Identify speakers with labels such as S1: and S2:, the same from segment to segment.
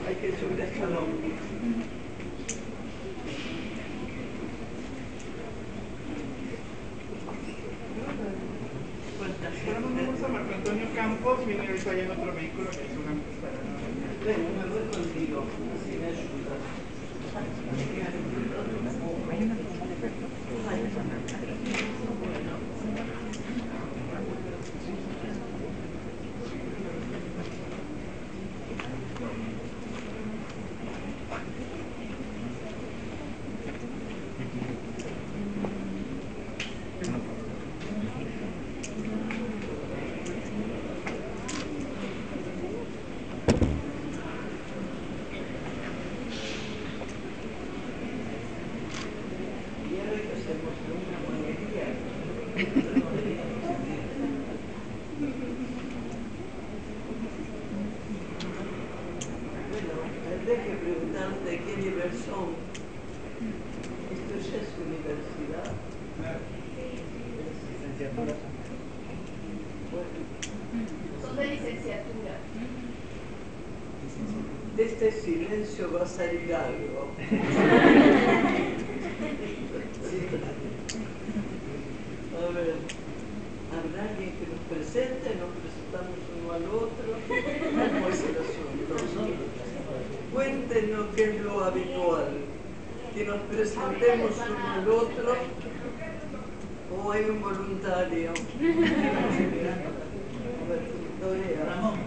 S1: Hay que subir escalón.
S2: Bueno, vamos a Marco Antonio Campos, viene ahorita allá en otro vehículo que seguramente estará.
S1: Ven, me voy contigo, así me ayudas. Tendré que preguntarte qué nivel son. Esto ya es universidad.
S2: Licenciatura.
S1: Bueno,
S3: Son de licenciatura.
S1: de este silencio va a salir algo. A ver, ¿habrá alguien que nos presente? ¿Nos presentamos uno al otro? ¿Cómo es el asunto? Cuéntenos qué es lo habitual. Que nos presentemos uno al otro o hay un voluntario. A ver, Dorea.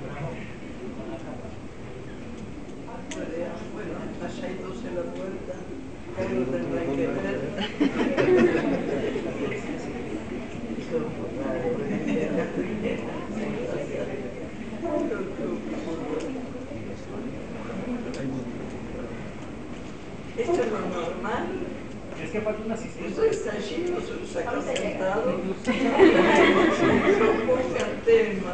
S1: Dorea, bueno, allá hay dos en la puerta. Algo tendrán que ver. Esto es lo normal.
S2: Es que falta un asistente.
S1: Esto está allí, nosotros acá sentados. Ponga el tema.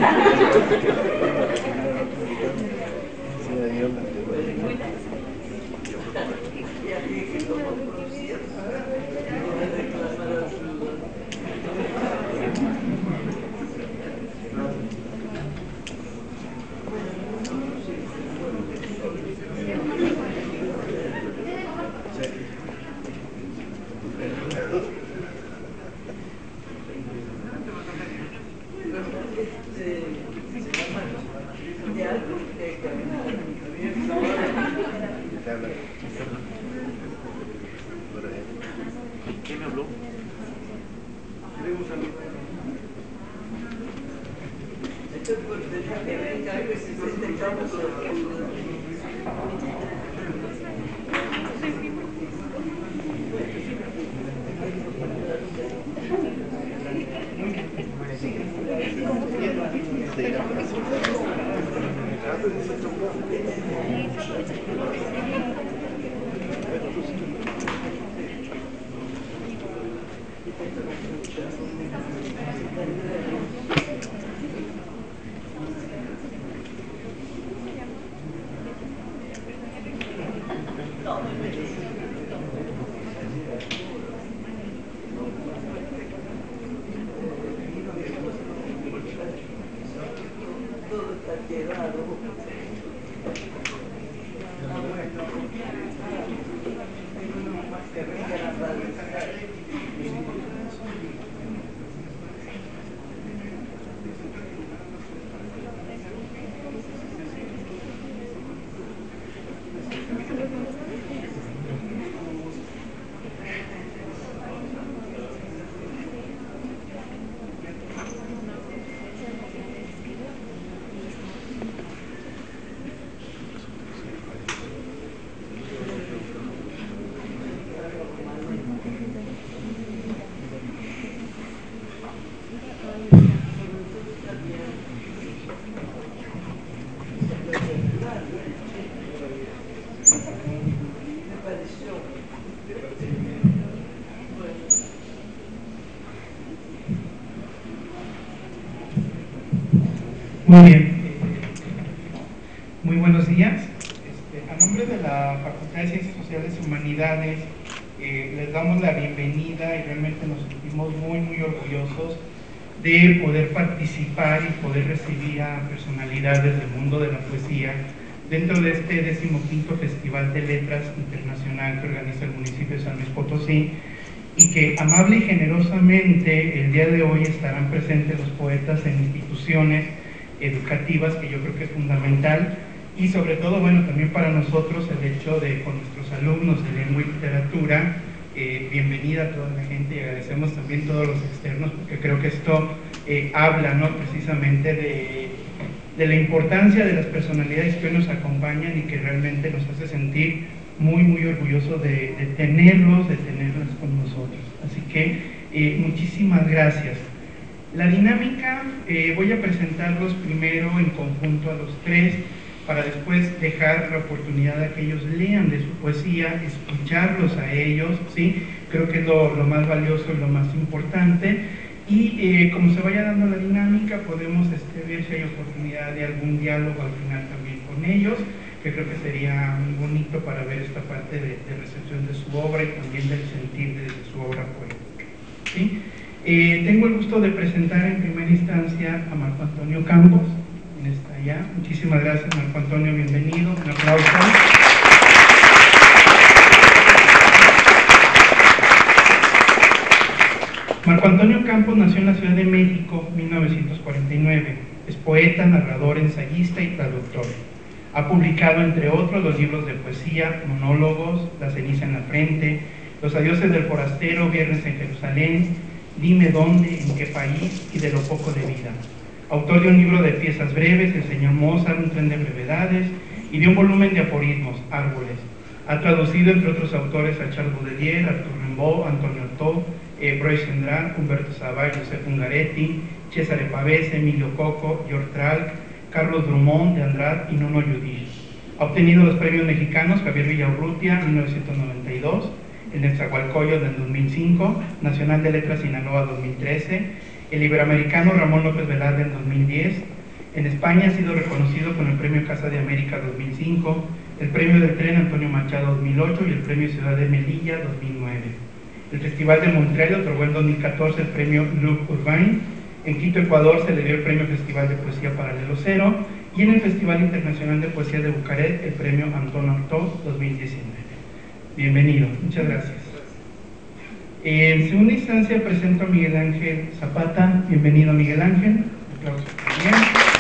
S1: Y aquí que como conocías, voy a reclamar ayuda. De algo que hay que hablar.
S4: ¿Quién me habló?
S1: Esto es por dejar que venga algo y se siente cómodo. Todo está quedado. Que venga la radio. Me pareció.
S2: Muy bien. Muy buenos días. A nombre de la Facultad de Ciencias Sociales y Humanidades, les damos la bienvenida y realmente nos sentimos muy, muy orgullosos de poder participar y poder recibir a personalidades del mundo de la poesía dentro de este 15º Festival de Letras Internacional que organiza el municipio de San Luis Potosí, y que amable y generosamente el día de hoy estarán presentes los poetas en instituciones educativas, que yo creo que es fundamental, y sobre todo, bueno, también para nosotros el hecho de, con nuestros alumnos de lengua y literatura, bienvenida a toda la gente, y agradecemos también a todos los externos, porque creo que esto habla, ¿no?, precisamente de la importancia de las personalidades que hoy nos acompañan y que realmente nos hace sentir muy, muy orgullosos de tenerlas con nosotros. Así que muchísimas gracias. La dinámica, voy a presentarlos primero en conjunto a los tres, para después dejar la oportunidad de que ellos lean de su poesía, escucharlos a ellos, ¿sí? Creo que es lo más valioso y lo más importante. Y como se vaya dando la dinámica, podemos ver si hay oportunidad de algún diálogo al final también con ellos, que creo que sería muy bonito para ver esta parte de recepción de su obra y también del sentir de su obra poética, ¿sí? Tengo el gusto de presentar en primera instancia a Marco Antonio Campos. Está allá. Muchísimas gracias, Marco Antonio, bienvenido. Un aplauso. Marco Antonio Campos nació en la Ciudad de México en 1949. Es poeta, narrador, ensayista y traductor. Ha publicado, entre otros, los libros de poesía, monólogos, La ceniza en la frente, Los adioses del forastero, Viernes en Jerusalén, Dime dónde, en qué país y De lo poco de vida. Autor de un libro de piezas breves, El señor Mozart, Un tren de brevedades, y de un volumen de aforismos, Árboles. Ha traducido, entre otros autores, a Charles Baudelaire, Arthur Rimbaud, Antonio Artaud, Bryce Gendron, Humberto Savage, Josep Ungaretti, Cesare Pavese, Emilio Coco, George Tralc, Carlos Drummond de Andrade y Nuno Yudish. Ha obtenido los premios mexicanos Javier Villaurrutia en 1992, el Nezahualcóyotl en 2005, Nacional de Letras Sinaloa 2013, el Iberoamericano Ramón López Velarde en 2010. En España ha sido reconocido con el Premio Casa de América 2005, el Premio del Tren Antonio Machado 2008 y el Premio Ciudad de Melilla 2009. El Festival de Montreal otorgó en 2014 el Premio Luc Urbain. En Quito, Ecuador, se le dio el Premio Festival de Poesía Paralelo Cero, y en el Festival Internacional de Poesía de Bucarest el Premio Antonio Artaud 2019. Bienvenido, muchas gracias. En segunda instancia presento a Miguel Ángel Zapata. Bienvenido, Miguel Ángel. Un aplauso también.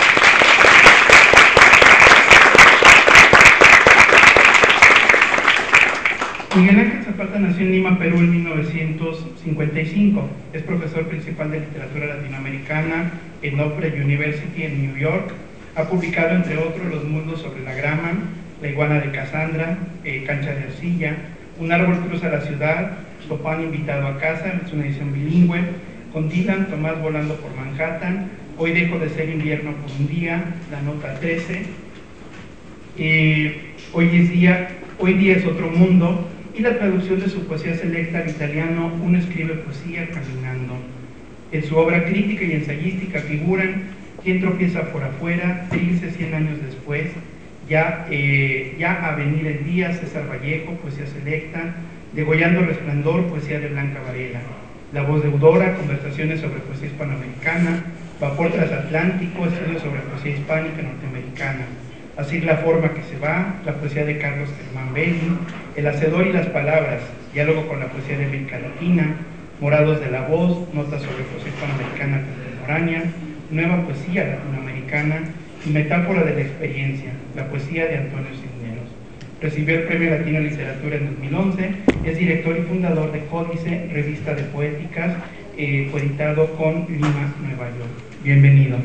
S2: Miguel Ángel Zapata nació en Lima, Perú en 1955. Es profesor principal de literatura latinoamericana en Oprah University en New York. Ha publicado, entre otros, Los mundos sobre la grama, La iguana de Cassandra, Cancha de arcilla, Un árbol cruza la ciudad, Chopin invitado a casa, es una edición bilingüe, con Dylan, Tomás volando por Manhattan, Hoy dejo de ser invierno por un día, La nota 13, Hoy día es otro mundo, y la traducción de su poesía selecta al italiano Uno escribe poesía caminando. En su obra crítica y ensayística figuran Quien tropieza por afuera, Trilce 100 años después, ya a venir el día, César Vallejo, poesía selecta, Degollando resplandor, poesía de Blanca Varela, La voz deudora, conversaciones sobre poesía hispanoamericana, Vapor transatlántico, estudios sobre poesía hispánica norteamericana, Así la forma que se va, la poesía de Carlos Germán Belli, El hacedor y las palabras, diálogo con la poesía de América Latina, Morados de la voz, notas sobre poesía hispanoamericana contemporánea, Nueva poesía latinoamericana y Metáfora de la experiencia, la poesía de Antonio Cisneros. Recibió el Premio Latino de Literatura en 2011, es director y fundador de Códice, revista de poéticas, coeditado con Lima, Nueva York. Bienvenido.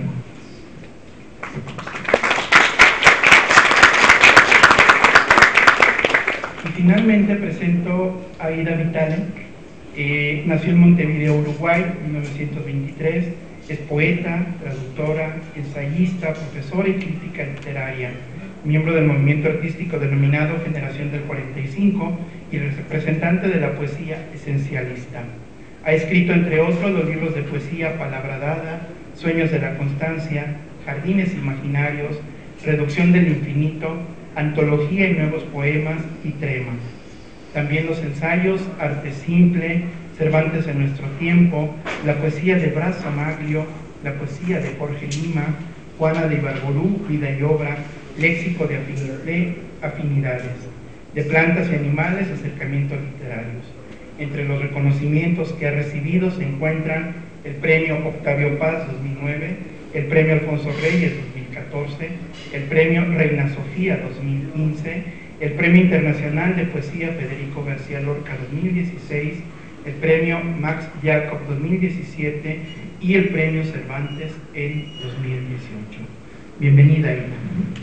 S2: Y finalmente presento a Aida Vitale. Nació en Montevideo, Uruguay, en 1923. Es poeta, traductora, ensayista, profesora y crítica literaria, miembro del movimiento artístico denominado Generación del 45 y representante de la poesía esencialista. Ha escrito, entre otros, los libros de poesía Palabra Dada, Sueños de la Constancia, Jardines Imaginarios, Reducción del Infinito, Antología y Nuevos Poemas y Trema. También los ensayos Arte Simple, Cervantes en nuestro tiempo, la poesía de Braz Maglio, la poesía de Jorge Lima, Juana de Ibarború, Vida y Obra, léxico de afinidades, de plantas y animales, acercamientos literarios. Entre los reconocimientos que ha recibido se encuentran el Premio Octavio Paz 2009, el Premio Alfonso Reyes 2014, el Premio Reina Sofía 2015, el Premio Internacional de Poesía Federico García Lorca 2016, el Premio Max Jacob 2017 y el Premio Cervantes en 2018. Bienvenida, Ina.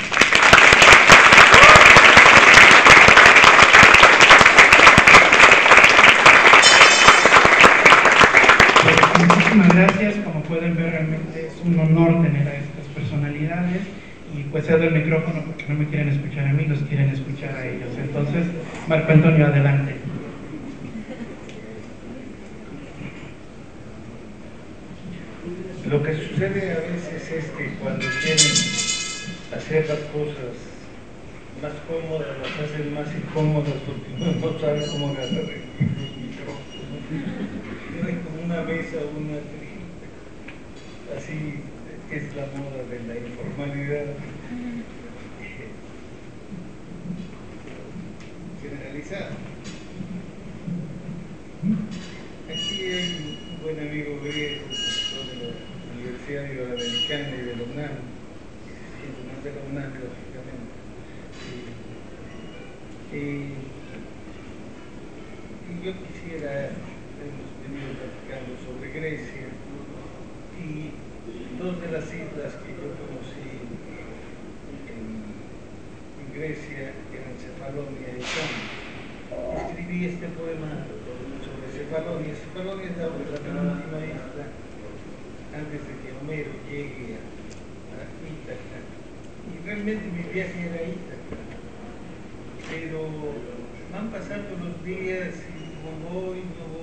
S2: Muchísimas gracias. Como pueden ver, realmente es un honor tener a estas personalidades y pues cedo el micrófono porque no me quieren escuchar a mí, los quieren escuchar a ellos. Entonces, Marco Antonio, adelante.
S4: Lo que sucede a veces es que cuando quieren hacer las cosas más cómodas, las hacen más incómodas porque no saben cómo agarrar los micrófonos. Tienen como una mesa o una tril. Así es la moda de la informalidad generalizada. Aquí hay un buen amigo griego, profesor de la Universidad Iberoamericana y de la UNAM, siendo más de la UNAM, lógicamente. Y yo quisiera, hemos venido platicando sobre Grecia, y dos de las islas que yo conocí en Grecia eran Cefalonia y Samos. Escribí este poema sobre Cefalonia. Cefalonia es la penúltima isla antes de que Homero llegue a Ítaca. Y realmente mi viaje era a Ítaca. Pero van pasando los días y no voy.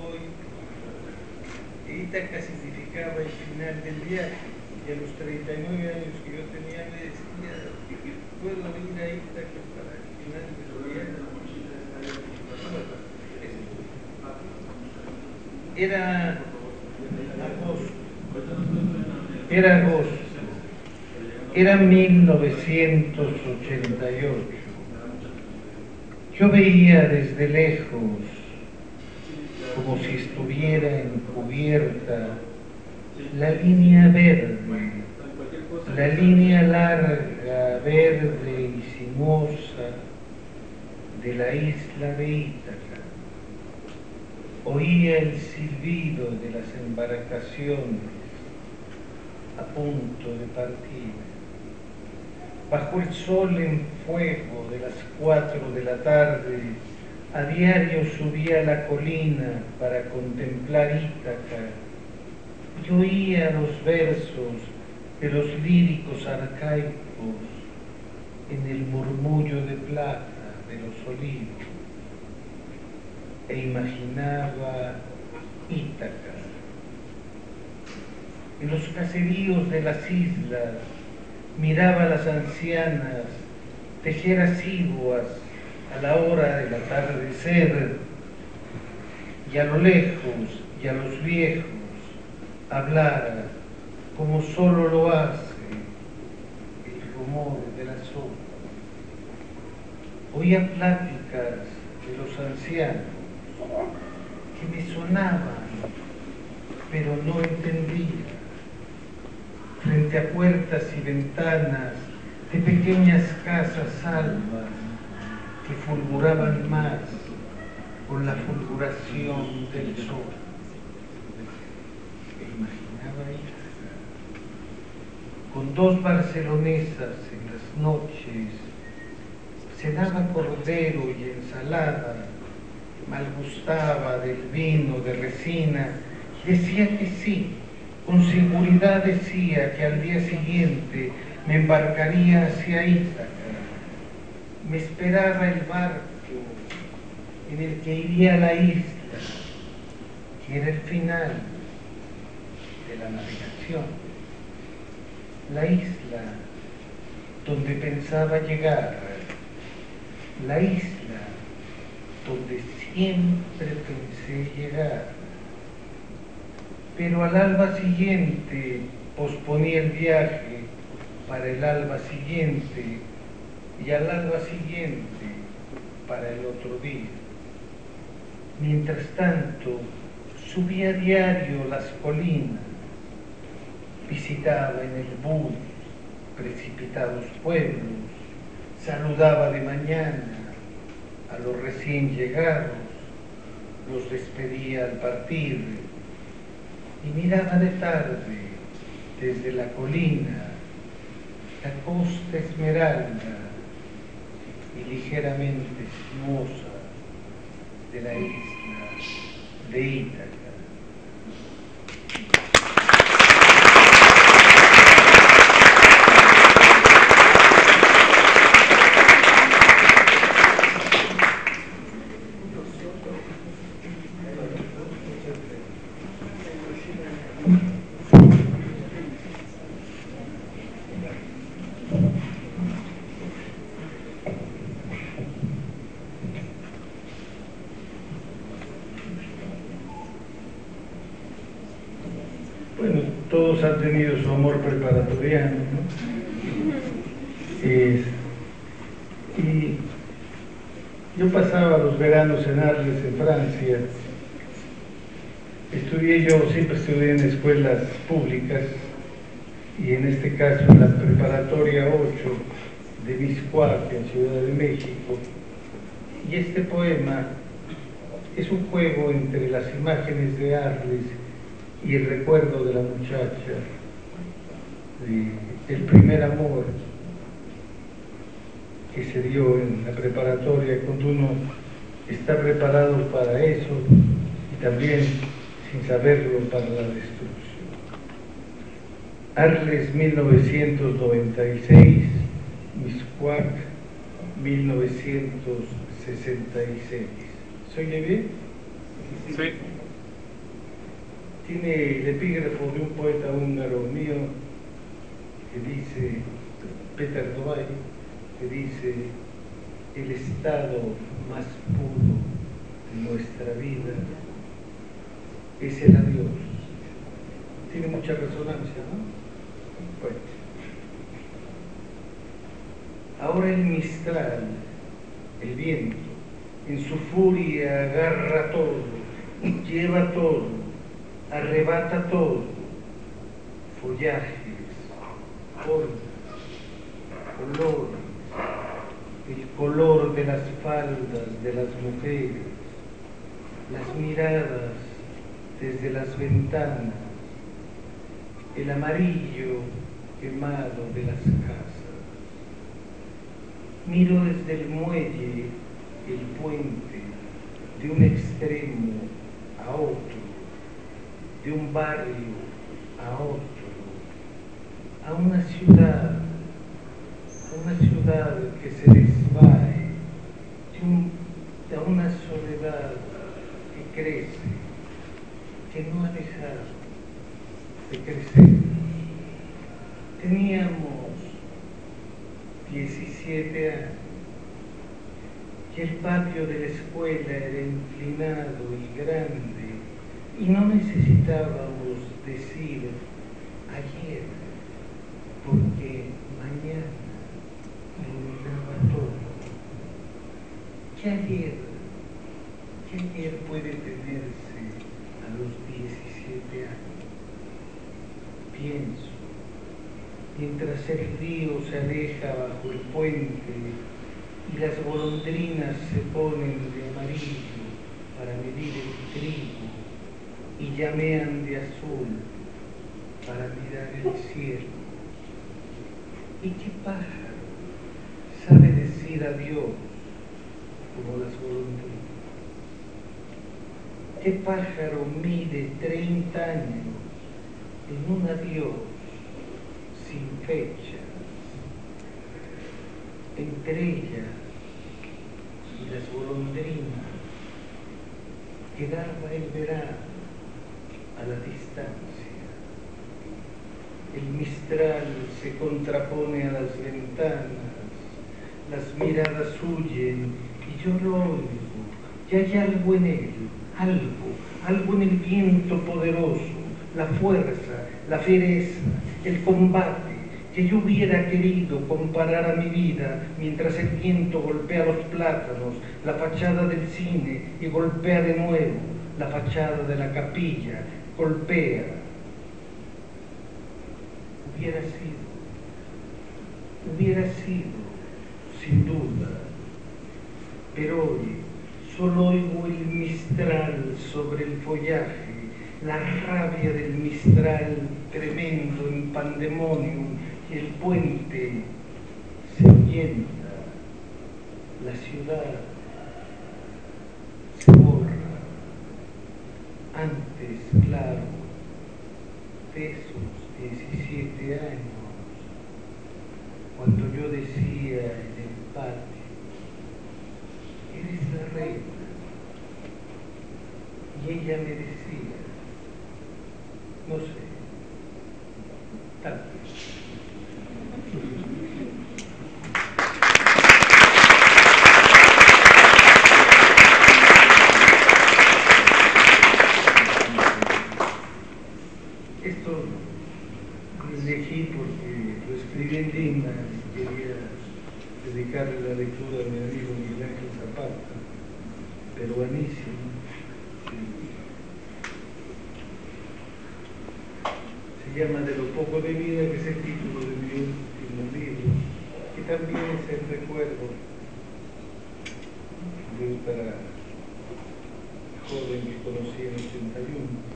S4: Ítaca significaba el final del viaje. Y a los 39 años que yo tenía me decía, puedo ir a Ítaca para el final del viaje. Era agosto, era 1988. Yo veía desde lejos, como si estuviera encubierta, la línea verde, la línea larga, verde y sinuosa de la isla de Ítaca. Oía el silbido de las embarcaciones a punto de partir. Bajo el sol en fuego de las 4 de la tarde, a diario subía a la colina para contemplar Ítaca y oía los versos de los líricos arcaicos en el murmullo de plata de los olivos e imaginaba Ítaca. En los caseríos de las islas miraba a las ancianas tejer asiguas a la hora del atardecer y a lo lejos y a los viejos hablar como solo lo hace el rumor de las olas. Oía pláticas de los ancianos que me sonaban, pero no entendía. Frente a puertas y ventanas de pequeñas casas albas que fulguraban más con la fulguración del sol. Me imaginaba Ítaca con 2 barcelonesas en las noches, cenaba cordero y ensalada, malgustaba del vino de resina y decía que sí, con seguridad decía que al día siguiente me embarcaría hacia Ítaca. Me esperaba el barco en el que iría a la isla, que era el final de la navegación. La isla donde pensaba llegar, la isla donde siempre pensé llegar. Pero al alba siguiente posponía el viaje para el alba siguiente y al alba siguiente para el otro día. Mientras tanto, subía a diario las colinas, visitaba en el bus precipitados pueblos, saludaba de mañana a los recién llegados, los despedía al partir y miraba de tarde desde la colina la costa esmeralda y ligeramente sinuosa de la isla de Ítaca. Bueno, todos han tenido su amor preparatoriano, ¿no? Y yo pasaba los veranos en Arles, en Francia. Siempre estudié en escuelas públicas y en este caso en la preparatoria 8 de Miscuac, en Ciudad de México. Y este poema es un juego entre las imágenes de Arles y el recuerdo de la muchacha, el primer amor que se dio en la preparatoria, cuando uno está preparado para eso y también, sin saberlo, para la destrucción. Arles 1996, Miscuac 1966. ¿Se oye bien?
S2: Sí.
S4: Tiene el epígrafo de un poeta húngaro mío que dice, Peter Doay, que dice: el estado más puro de nuestra vida es el adiós. Tiene mucha resonancia, ¿no? Bueno. Ahora el Mistral, el viento, en su furia agarra todo, lleva todo, arrebata todo: follajes, formas, colores, el color de las faldas de las mujeres, las miradas desde las ventanas, el amarillo quemado de las casas. Miro desde el muelle el puente de un extremo a otro, de un barrio a otro, a una ciudad que se desvae, a una soledad que crece, que no ha dejado de crecer. Teníamos 17 años y el patio de la escuela era inclinado y grande y no necesitábamos decir ayer, porque mañana iluminaba todo. ¿Qué ayer puede tenerse a los 17 años? Pienso, mientras el río se aleja bajo el puente y las golondrinas se ponen de amarillo para medir el trigo y llamean de azul para mirar el cielo. ¿Y qué pájaro sabe decir adiós como las golondrinas? ¿Qué pájaro mide 30 años en un adiós sin fechas? Entre ellas y las golondrinas quedaba el verano a la distancia. El mistral se contrapone a las ventanas, las miradas huyen y yo lo oigo. Y hay algo en él, algo en el viento poderoso, la fuerza, la fiereza, el combate, que yo hubiera querido comparar a mi vida mientras el viento golpea los plátanos, la fachada del cine y golpea de nuevo, la fachada de la capilla, golpea. Hubiera sido, sin duda, pero hoy solo oigo el mistral sobre el follaje, la rabia del mistral tremendo en pandemonium, y el puente se ahuyenta, la ciudad se borra. Antes, claro, de esos 17 años, cuando yo decía en el patio, eres la reina, y ella me decía, no sé, tal vez. Esto lo elegí porque lo escribí en Lima y quería dedicarle la lectura a mi amigo Miguel Ángel Zapata, peruanísimo. Se llama De lo poco de vida, que es el título de mi último libro, y también es el recuerdo de otra joven que conocí en 81.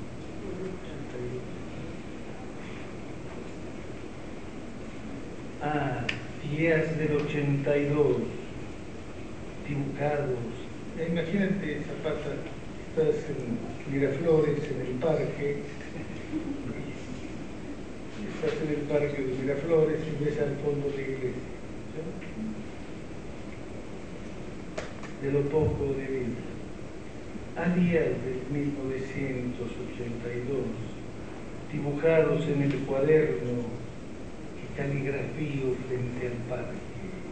S4: Días del 82, dibujados. Imagínate, Zapata, estás en Miraflores, en el parque, estás en el parque de Miraflores y ves al fondo la iglesia. ¿Sí? De lo poco de vida. Días del 1982, dibujados en el cuaderno, caligrafío frente al parque.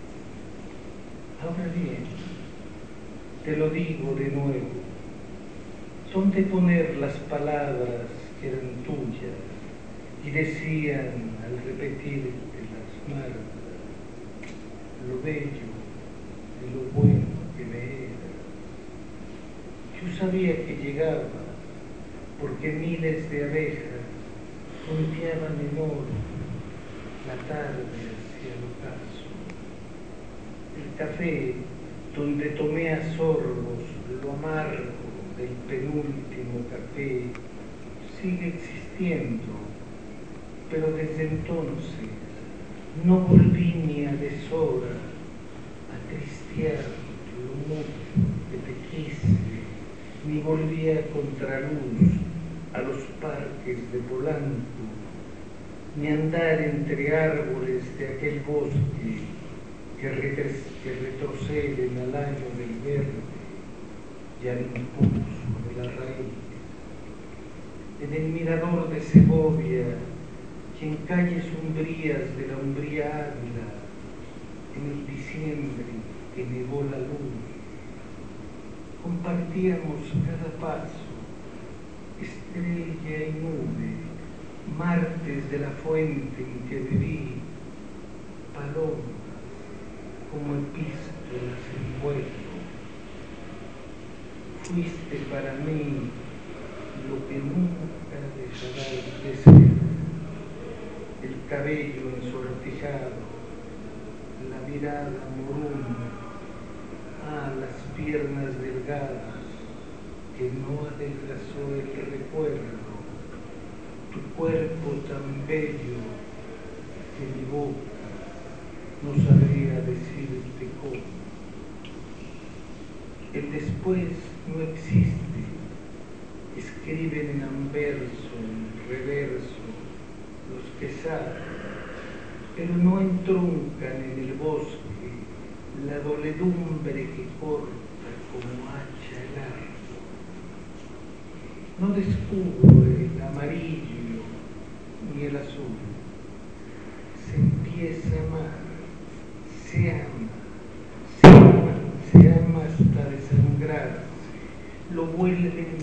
S4: Ahora bien, te lo digo de nuevo, ¿dónde poner las palabras que eran tuyas y decían al repetirte las marcas, lo bello y lo bueno que me era? Yo sabía que llegaba porque miles de abejas golpeaban en oro la tarde hacia el ocaso. El café donde tomé a sorbos lo amargo del penúltimo café sigue existiendo, pero desde entonces no volví ni a deshora a tristear lo mucho que te quise, ni volví a contraluz a los parques de Polanco, ni andar entre árboles de aquel bosque que retroceden al año del verde y al impulso de la raíz. En el mirador de Segovia y en calles umbrías de la Umbría Ávila, en el diciembre que negó la luz, compartíamos cada paso, estrella y nube, martes de la fuente en que bebí, palomas como epístolas envuelto. Fuiste para mí lo que nunca dejará de ser, el cabello ensortijado, la mirada moruna, las piernas delgadas que no adelgazó el recuerdo, tu cuerpo tan bello que mi boca no sabría decirte cómo. El después no existe, escriben en anverso, en reverso, los que saben, pero no entroncan en el bosque la doledumbre que corta como hacha el arco. No descubro el amarillo ni el azul. Se empieza a amar, se ama, se ama hasta desangrarse, lo vuelven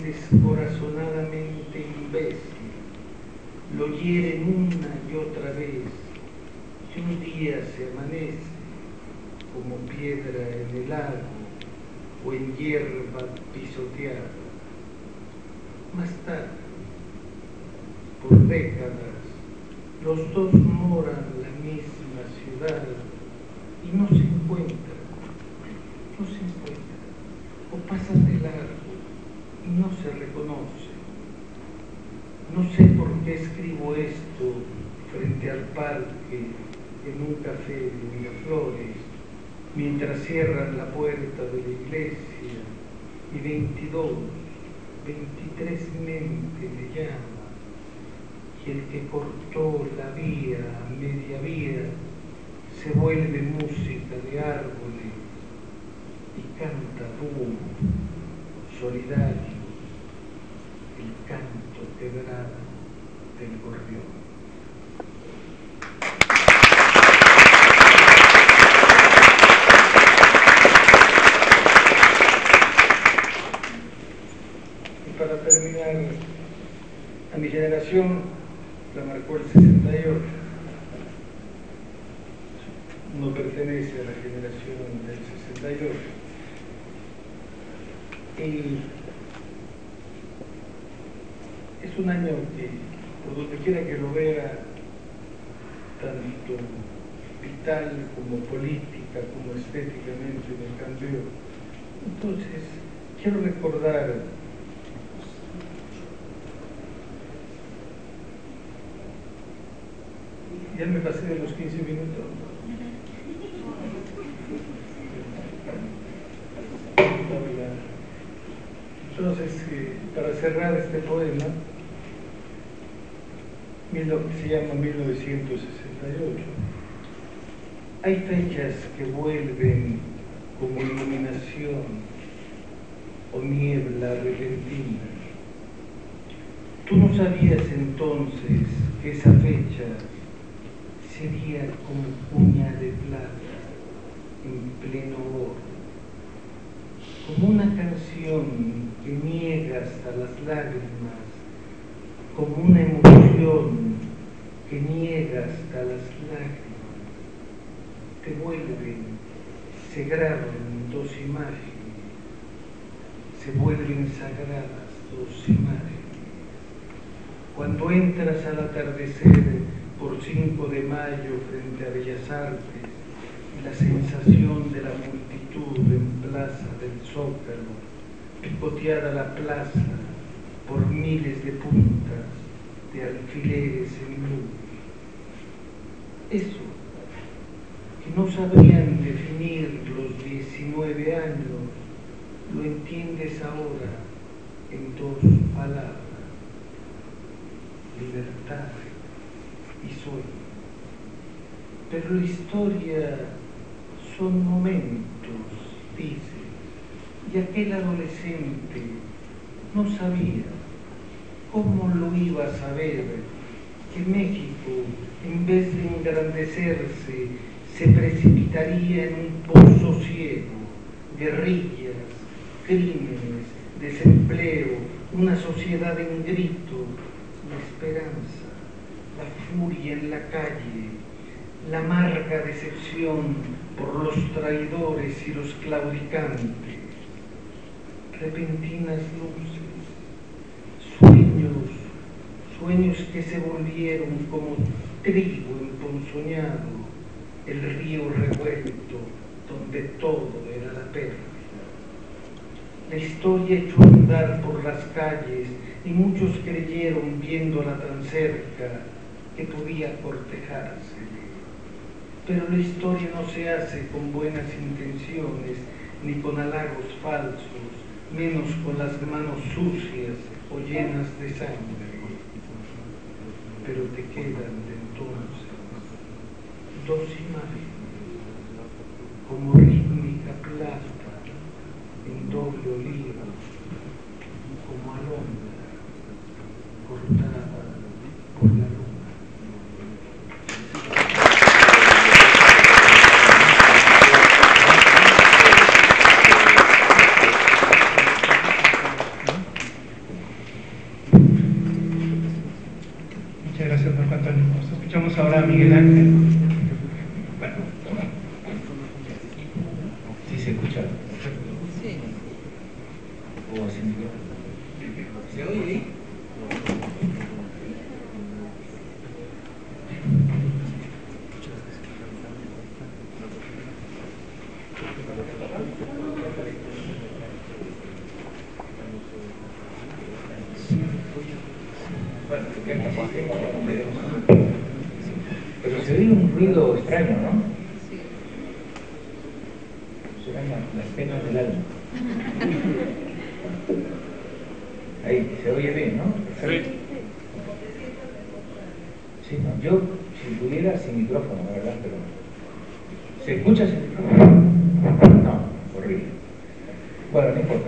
S4: descorazonadamente imbécil, lo hieren una y otra vez, Si un día se amanece como piedra en el lago o en hierba pisoteada, más tarde, por décadas, los dos moran en la misma ciudad y no se encuentran, o pasan de largo y no se reconocen. No sé por qué escribo esto frente al parque en un café de Miraflores, mientras cierran la puerta de la iglesia y 22, 23 mente me llama, y el que cortó la vía a media vía se vuelve música de árboles y canta dúo, solidario, el canto quebrado del gorrión. Y para terminar, a mi generación la marcó el 68. No pertenece a la generación del 68. Y es un año que, por donde quiera que lo vea, tanto vital como política, como estéticamente me cambió. Entonces, quiero recordar ya me pasé de los 15 minutos. Entonces, para cerrar este poema, se llama 1968. Hay fechas que vuelven como iluminación o niebla repentina. Tú no sabías entonces que esa fecha sería como puñal de plata en pleno oro, como una canción que niega hasta las lágrimas, como una emoción que niega hasta las lágrimas. Te vuelven, se graban dos imágenes, se vuelven sagradas dos imágenes. Cuando entras al atardecer por 5 de mayo frente a Bellas Artes, y la sensación de la multitud en Plaza del Zócalo, picoteada la plaza por miles de puntas de alfileres en luz. Eso, que no sabrían definir los 19 años, lo entiendes ahora en 2 palabras: libertad y sueño. Pero la historia son momentos, dice, y aquel adolescente no sabía. ¿Cómo lo iba a saber? Que México, en vez de engrandecerse, se precipitaría en un pozo ciego, guerrillas, crímenes, desempleo, una sociedad en grito, la esperanza, la furia en la calle, la amarga decepción por los traidores y los claudicantes, repentinas luces, sueños que se volvieron como trigo emponzoñado, el río revuelto donde todo era la pérdida. La historia echó a andar por las calles y muchos creyeron, viéndola tan cerca, que podía cortejarse. Pero la historia no se hace con buenas intenciones ni con halagos falsos, menos con las manos sucias o llenas de sangre. Pero te quedan de entonces 2 imágenes, como rítmica plata en doble olivo, como alondra cortada por la luna.
S2: Muchas gracias, Marco Antonio. Nos escuchamos ahora a Miguel Ángel.
S4: se escucha?
S1: Sí.
S4: ¿O sin micrófono? ¿Se oye ahí? Bueno, pero se oye un ruido extraño, ¿no?
S1: Sí.
S4: Serán las penas del alma. Ahí, se oye bien, ¿no?
S2: Sí.
S4: Sí, no, yo si pudiera sin micrófono, la verdad, pero... ¿Se escucha sin micrófono? No, horrible. Bueno, no importa.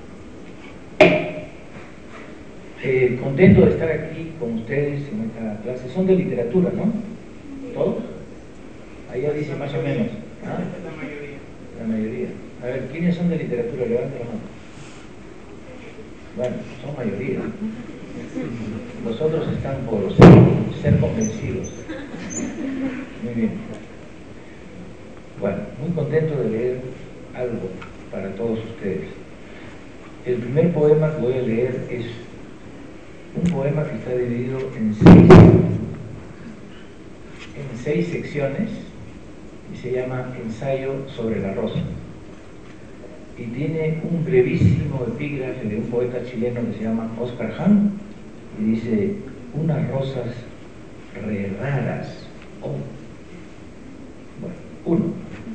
S4: Contento de estar aquí con ustedes en esta clase. Son de literatura, ¿no? ¿Todos? Allá dice más o menos. ¿Ah?
S2: La mayoría.
S4: La mayoría. A ver, ¿quiénes son de literatura? Levanten la mano. Bueno, son mayoría. Los otros están por ser convencidos. Muy bien. Bueno, muy contento de leer algo para todos ustedes. El primer poema que voy a leer es un poema que está dividido en seis secciones y se llama Ensayo sobre la rosa. Y tiene un brevísimo epígrafe de un poeta chileno que se llama Oscar Hahn y dice: unas rosas re raras. Oh. Bueno, 1.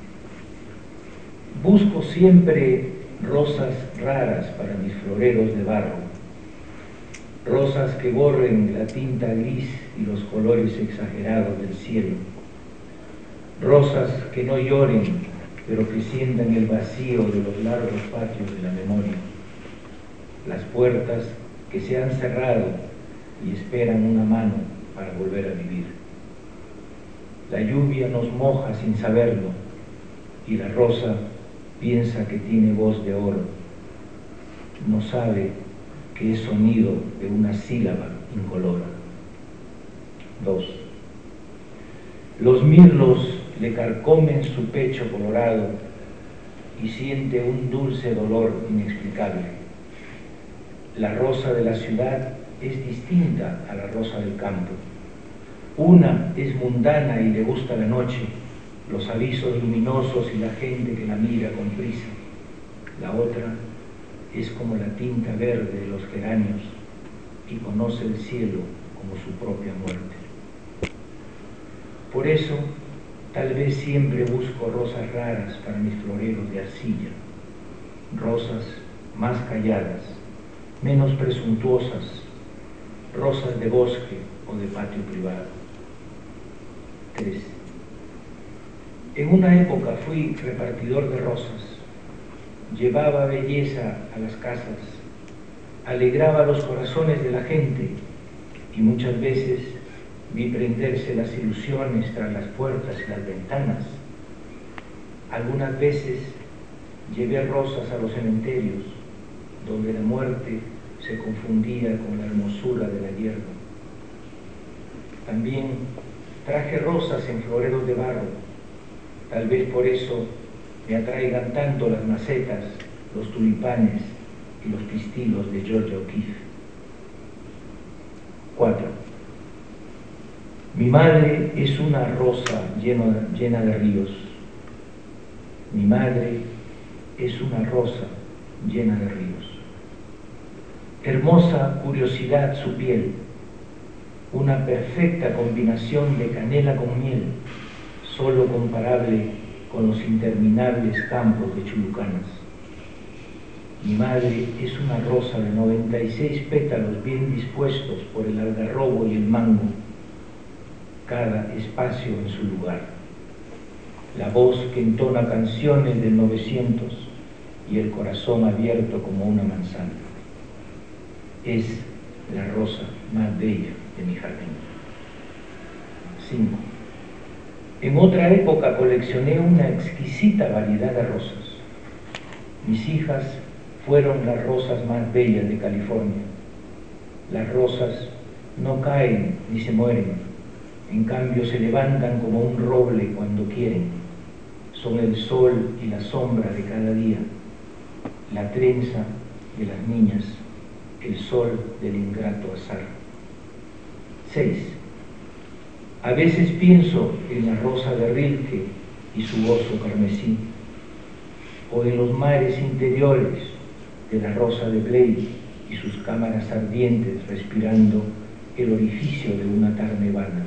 S4: Busco siempre rosas raras para mis floreros de barro, rosas que borren la tinta gris y los colores exagerados del cielo, rosas que no lloren, pero que sientan el vacío de los largos patios de la memoria, las puertas que se han cerrado y esperan una mano para volver a vivir. La lluvia nos moja sin saberlo y la rosa piensa que tiene voz de oro, no sabe que es sonido de una sílaba incolora. 2. Los mirlos le carcomen su pecho colorado y siente un dulce dolor inexplicable. La rosa de la ciudad es distinta a la rosa del campo. Una es mundana y le gusta la noche, los avisos luminosos y la gente que la mira con prisa. La otra es como la tinta verde de los geranios y conoce el cielo como su propia muerte. Por eso, tal vez siempre busco rosas raras para mis floreros de arcilla, rosas más calladas, menos presuntuosas, rosas de bosque o de patio privado. 3. En una época fui repartidor de rosas. Llevaba belleza a las casas, alegraba los corazones de la gente y muchas veces vi prenderse las ilusiones tras las puertas y las ventanas. Algunas veces llevé rosas a los cementerios, donde la muerte se confundía con la hermosura de la hierba. También traje rosas en floreros de barro, tal vez por eso me atraigan tanto las macetas, los tulipanes y los pistilos de Georgia O'Keeffe. 4. Mi madre es una rosa llena de ríos. Mi madre es una rosa llena de ríos. Hermosa curiosidad su piel, una perfecta combinación de canela con miel, solo comparable con los interminables campos de chulucanas. Mi madre es una rosa de 96 pétalos bien dispuestos por el algarrobo y el mango, cada espacio en su lugar. La voz que entona canciones del 900 y el corazón abierto como una manzana. Es la rosa más bella de mi jardín. 5. En otra época coleccioné una exquisita variedad de rosas. Mis hijas fueron las rosas más bellas de California. Las rosas no caen ni se mueren, en cambio se levantan como un roble cuando quieren. son el sol y la sombra de cada día, la trenza de las niñas, el sol del ingrato azar. 6. A veces pienso en la rosa de Rilke y su oso carmesí, o en los mares interiores de la rosa de Blake y sus cámaras ardientes respirando el orificio de una carne vana.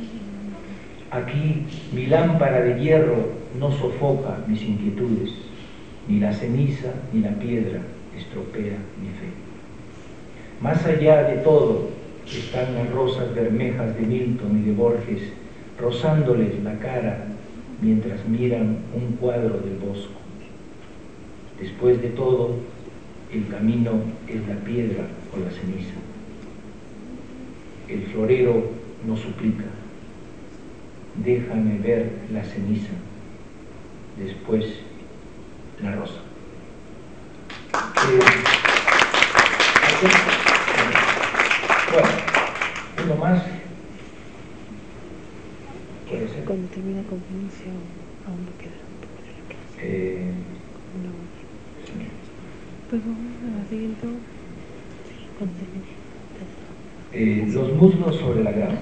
S4: Aquí mi lámpara de hierro no sofoca mis inquietudes, ni la ceniza ni la piedra estropea mi fe. Más allá de todo están las rosas bermejas de Milton y de Borges, rozándoles la cara mientras miran un cuadro del Bosco. Después de todo, el camino es la piedra o la ceniza. El florero nos suplica: déjame ver la ceniza, después la rosa. Bueno, uno más. ¿Puede ser?
S5: Cuando termina la conferencia, aún no queda un poco de la clase. Pues vamos a la siguiente.
S4: Los muslos sobre la grama.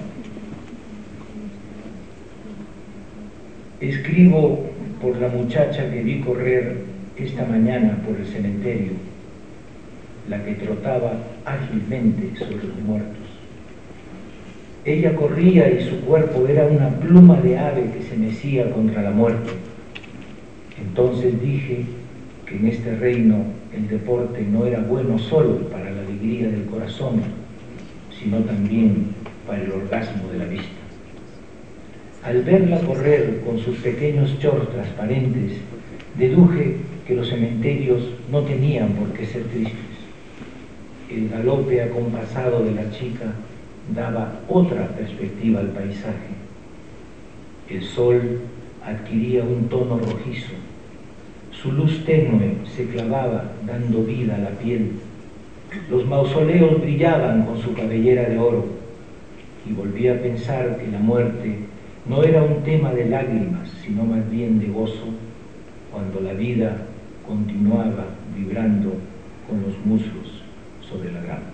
S4: Escribo por la muchacha que vi correr esta mañana por el cementerio, la que trotaba ágilmente sobre los muertos. Ella corría y su cuerpo era una pluma de ave que se mecía contra la muerte. Entonces dije que en este reino el deporte no era bueno solo para la alegría del corazón, sino también para el orgasmo de la vista. Al verla correr con sus pequeños shorts transparentes, deduje que los cementerios no tenían por qué ser tristes. El galope acompasado de la chica daba otra perspectiva al paisaje. El sol adquiría un tono rojizo. Su luz tenue se clavaba dando vida a la piel. Los mausoleos brillaban con su cabellera de oro, y volví a pensar que la muerte no era un tema de lágrimas, sino más bien de gozo, cuando la vida continuaba vibrando con los muslos sobre la grama.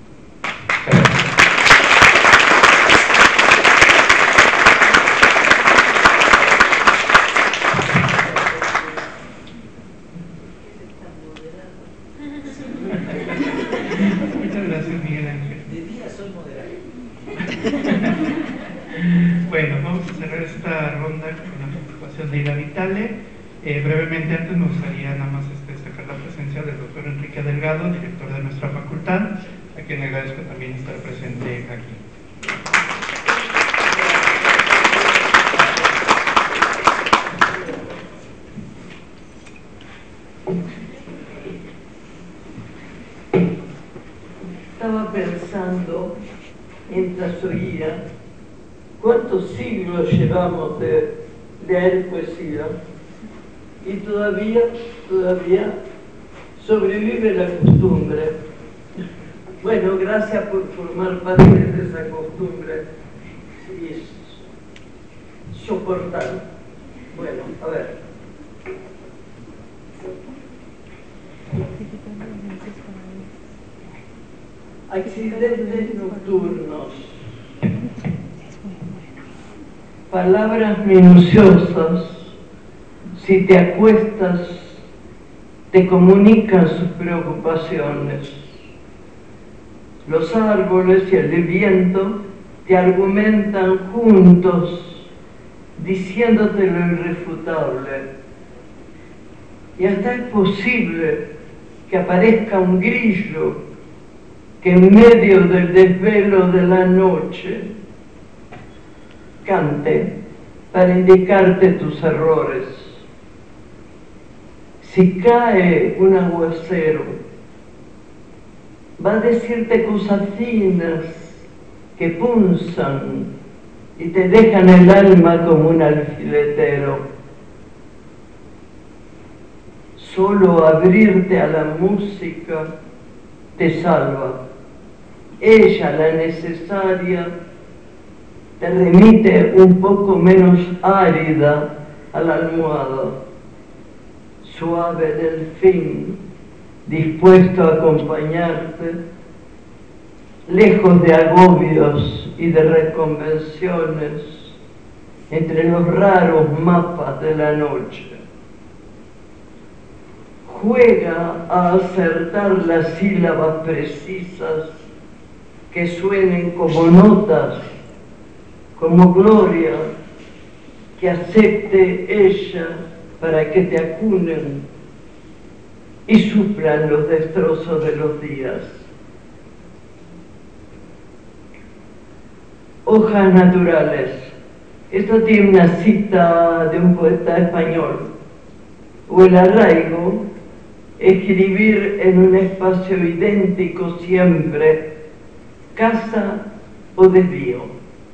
S2: Muchas gracias, Miguel Ángel.
S1: De día soy moderado.
S2: Bueno, vamos a cerrar esta ronda con la participación de Ida Vitale. Brevemente, antes me gustaría nada más destacar la presencia del doctor Enrique Delgado, director de nuestra facultad, a quien le agradezco también estar presente aquí.
S1: Estaba pensando, mientras oía, cuántos siglos llevamos de leer poesía y todavía sobrevive la costumbre. Bueno, gracias por formar parte de esa costumbre y soportar. Bueno, a ver. Accidentes nocturnos. Palabras minuciosas, si te acuestas, te comunican sus preocupaciones. Los árboles y el viento te argumentan juntos, diciéndote lo irrefutable. Y hasta es posible que aparezca un grillo que en medio del desvelo de la noche cante para indicarte tus errores. Si cae un aguacero, va a decirte cosas finas que punzan y te dejan el alma como un alfiletero. Solo abrirte a la música te salva. Ella, la necesaria, te remite un poco menos árida a la almohada, suave delfín, dispuesto a acompañarte, lejos de agobios y de reconvenciones, entre los raros mapas de la noche. Juega a acertar las sílabas precisas que suenen como notas, como gloria, que acepte ella para que te acunen y suplan los destrozos de los días. Hojas naturales. Esto tiene una cita de un poeta español. O el arraigo, escribir en un espacio idéntico siempre, casa o desvío.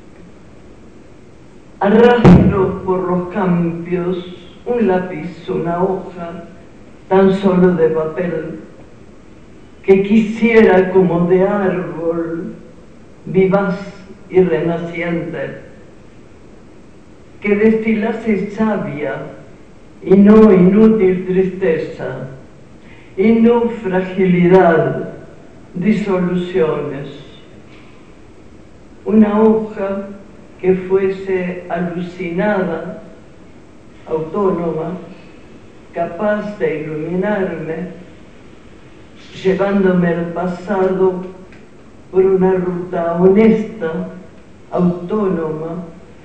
S1: Arrastro por los campios un lápiz, una hoja, tan solo de papel, que quisiera como de árbol, vivaz y renaciente, que destilase savia y no inútil tristeza, y no fragilidad, disoluciones. Una hoja que fuese alucinada, autónoma, capaz de iluminarme, llevándome al pasado por una ruta honesta, autónoma,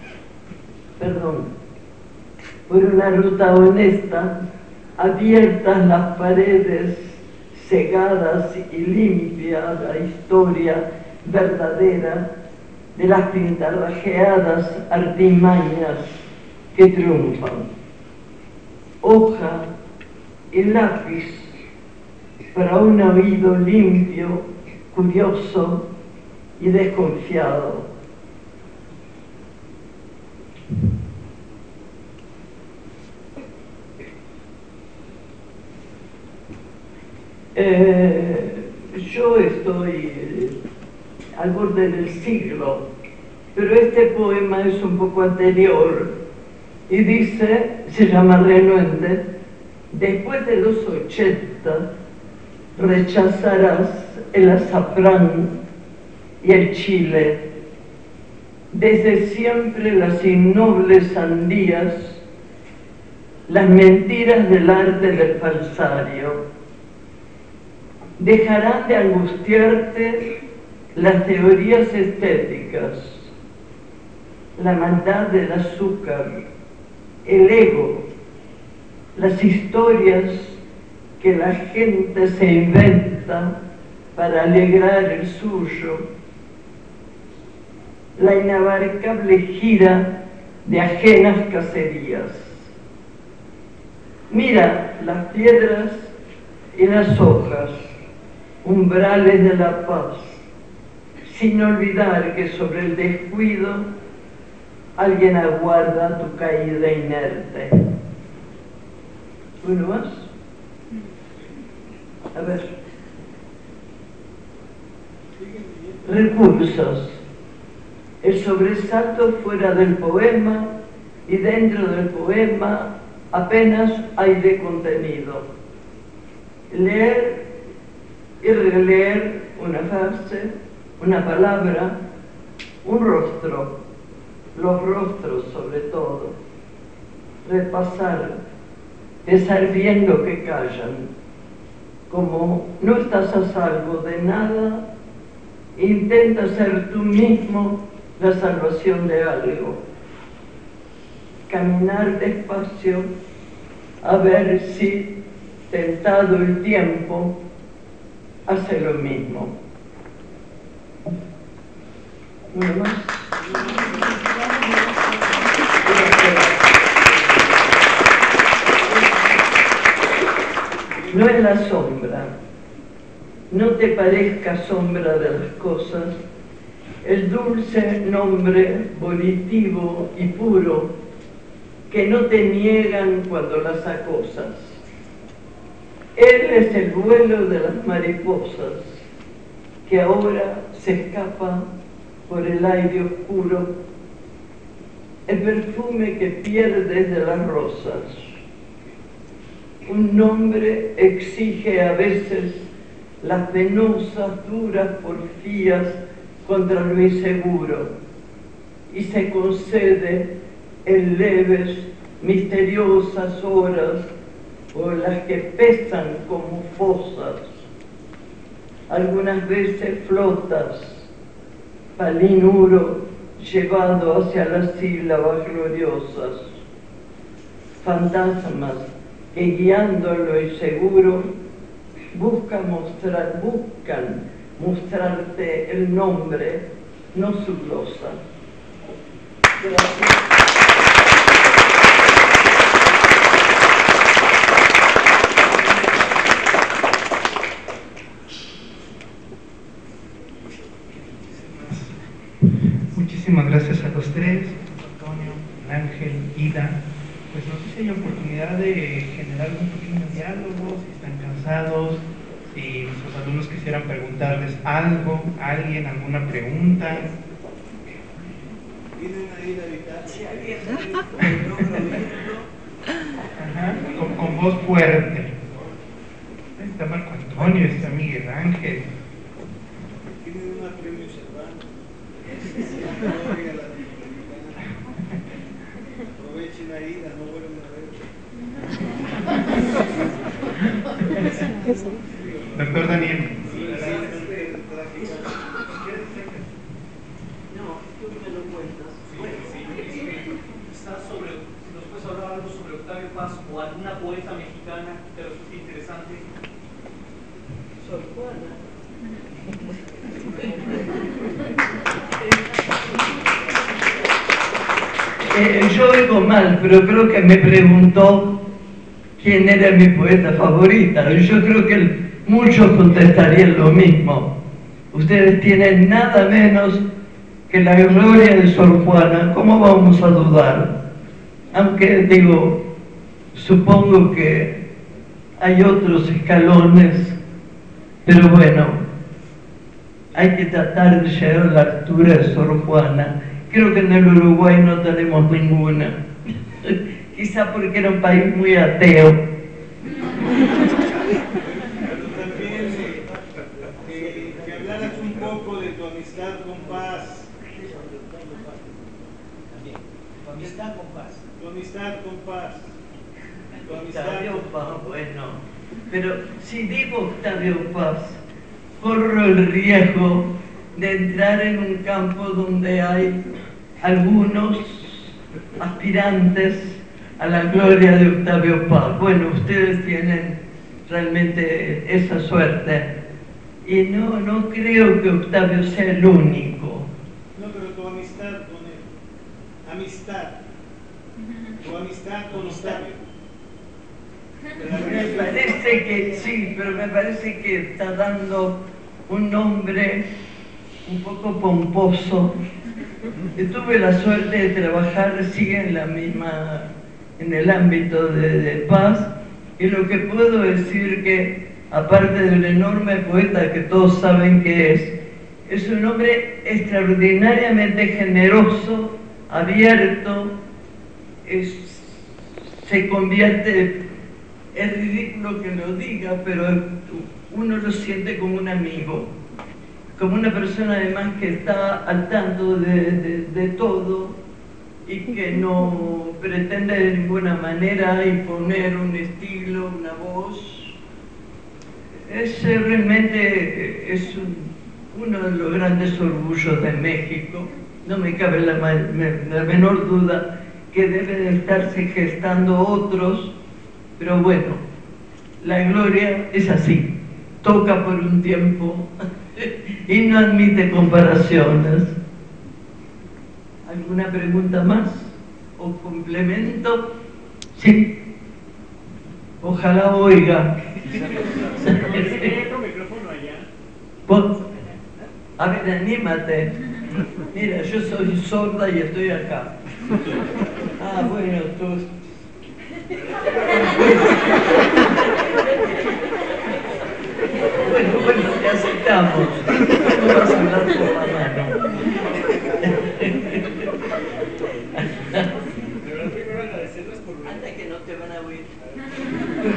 S1: por una ruta honesta, abiertas las paredes, cegadas y limpia la historia verdadera de las pintarrajeadas artimañas que triunfan. Hoja y lápiz para un oído limpio, curioso y desconfiado. Yo estoy al borde del siglo, pero este poema es un poco anterior y dice, se llama Renuente: después de los 80 rechazarás el azafrán y el chile, desde siempre las innobles sandías, las mentiras del arte del falsario. Dejarán de angustiarte las teorías estéticas, la maldad del azúcar, el ego, las historias que la gente se inventa para alegrar el suyo, la inabarcable gira de ajenas cacerías. Mira las piedras y las hojas, umbrales de la paz, sin olvidar que sobre el descuido alguien aguarda tu caída inerte. ¿Uno más? A ver. Recursos. El sobresalto fuera del poema y dentro del poema apenas hay de contenido. Leer y releer una frase, una palabra, un rostro, los rostros sobre todo. Repasar, pensar bien lo que callan. Como no estás a salvo de nada, intenta ser tú mismo la salvación de algo. Caminar despacio a ver si, tentado el tiempo, hace lo mismo. ¿Uno más? No es la sombra, no te parezca sombra de las cosas, el dulce nombre volitivo y puro que no te niegan cuando las acosas. Él es el vuelo de las mariposas que ahora se escapa por el aire oscuro el perfume que pierdes de las rosas. Un nombre exige a veces las penosas, duras porfías contra lo inseguro y se concede en leves, misteriosas horas o las que pesan como fosas. Algunas veces flotas, palinuro llevado hacia las sílabas gloriosas. Fantasmas que guiando lo inseguro buscan mostrarte el nombre, no su glosa. Gracias.
S2: Muchísimas gracias a los tres, Antonio, Ángel, Ida. Pues no sé si hay oportunidad de generar un pequeño diálogo, si están cansados, si nuestros alumnos quisieran preguntarles algo, alguien, alguna pregunta. Ajá, con voz fuerte. Está Marco Antonio, está Miguel Ángel.
S6: Tienen una premio Cervantes. Aprovechen la ida, no vuelven a ver.
S2: Doctor Daniel.
S1: No, tú me lo cuentas.
S7: Está sobre, si nos puedes hablar algo sobre Octavio Paz o alguna poeta mexicana que te resulte interesante.
S1: Sor Juana. Yo oigo mal, pero creo que me preguntó quién era mi poeta favorita. Yo creo que muchos contestarían lo mismo. Ustedes tienen nada menos que la gloria de Sor Juana. ¿Cómo vamos a dudar? Aunque digo, supongo que hay otros escalones, pero bueno, hay que tratar de llegar a la altura de Sor Juana. Creo que en el Uruguay no tenemos ninguna. Quizá porque era un país muy ateo.
S6: Pero también que hablaras un poco de tu amistad con Paz.
S1: ¿Tu amistad con Paz?
S6: Tu amistad con Paz. Tu amistad
S1: Octavio
S6: con
S1: Paz, bueno. Pero si digo Octavio Paz, corro el riesgo de entrar en un campo donde hay algunos aspirantes a la gloria de Octavio Paz. Bueno, ustedes tienen realmente esa suerte. Y no creo que Octavio sea el único.
S6: No, pero tu amistad con él. Amistad. Tu amistad con Octavio.
S1: Me parece que sí, pero me parece que está dando un nombre un poco pomposo. Tuve la suerte de trabajar, sí, en el ámbito de Paz, y lo que puedo decir que, aparte del enorme poeta que todos saben que es un hombre extraordinariamente generoso, abierto, se convierte, es ridículo que lo diga, pero uno lo siente como un amigo, como una persona además que está al tanto de todo y que no pretende de ninguna manera imponer un estilo, una voz. Realmente es uno de los grandes orgullos de México. No me cabe la menor duda que deben de estarse gestando otros, pero bueno, la gloria es así, toca por un tiempo y no admite comparaciones. ¿Alguna pregunta más? ¿O complemento? Sí. Ojalá oiga.
S6: otro micrófono allá.
S1: A ver, anímate. Mira, yo soy sorda y estoy acá. Ah, bueno, tú... Bueno, te aceptamos. No vas a hablar por la mano.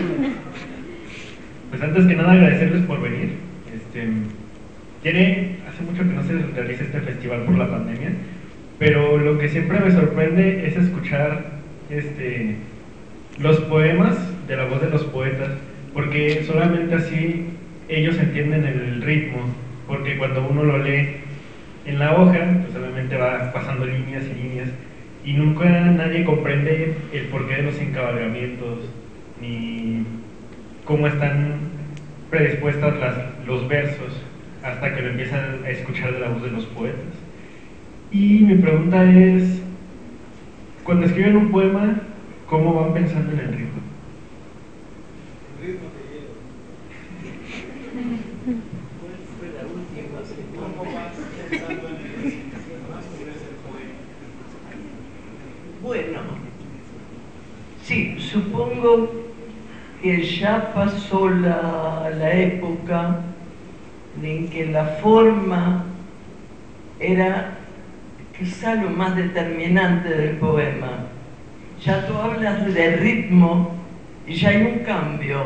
S8: Pues antes que nada agradecerles por venir. Hace mucho que no se realiza este festival por la pandemia, pero lo que siempre me sorprende es escuchar los poemas de la voz de los poetas, porque solamente así ellos entienden el ritmo, porque cuando uno lo lee en la hoja, pues obviamente va pasando líneas y líneas, y nunca nadie comprende el porqué de los encabalgamientos, ni cómo están predispuestas los versos, hasta que lo empiezan a escuchar de la voz de los poetas. Y mi pregunta es, cuando escriben un poema, ¿cómo van pensando en el ritmo?
S6: El ritmo te lleva.
S1: ¿Cuál fue la última?
S6: ¿Cómo vas pensando en el ritmo? Más sobre ese poema.
S1: Bueno, sí, supongo que ya pasó la época en que la forma era quizá lo más determinante del poema. Ya tú hablas de ritmo y ya hay un cambio.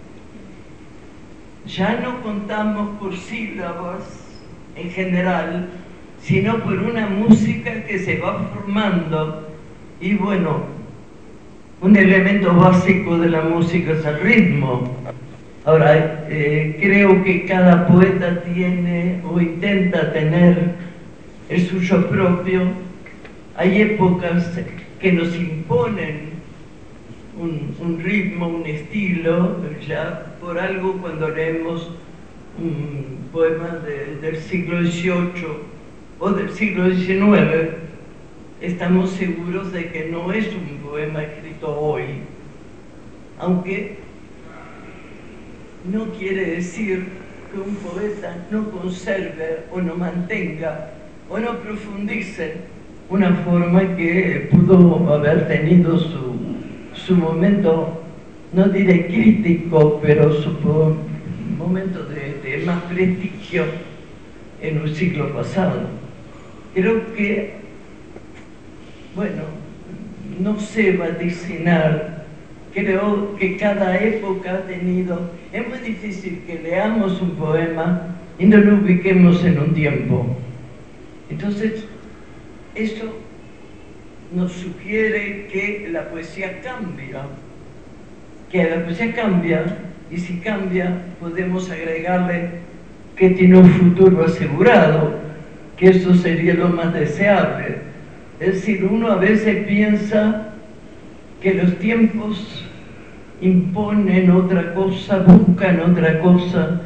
S1: Ya no contamos por sílabas en general, sino por una música que se va formando. Y bueno, un elemento básico de la música es el ritmo. Ahora, creo que cada poeta tiene o intenta tener el suyo propio. Hay épocas que nos imponen un ritmo, un estilo. Ya por algo, cuando leemos un poema del siglo XVIII o del siglo XIX, estamos seguros de que no es un poema escrito hoy, aunque no quiere decir que un poeta no conserve o no mantenga o no profundice una forma que pudo haber tenido su momento, no diré crítico, pero su momento de más prestigio en un siglo pasado. Creo que, bueno, no sé vaticinar. Creo que cada época ha tenido... Es muy difícil que leamos un poema y no lo ubiquemos en un tiempo. Entonces, eso nos sugiere que la poesía cambia. Que la poesía cambia, y si cambia, podemos agregarle que tiene un futuro asegurado, que eso sería lo más deseable. Es decir, uno a veces piensa que los tiempos imponen otra cosa, buscan otra cosa.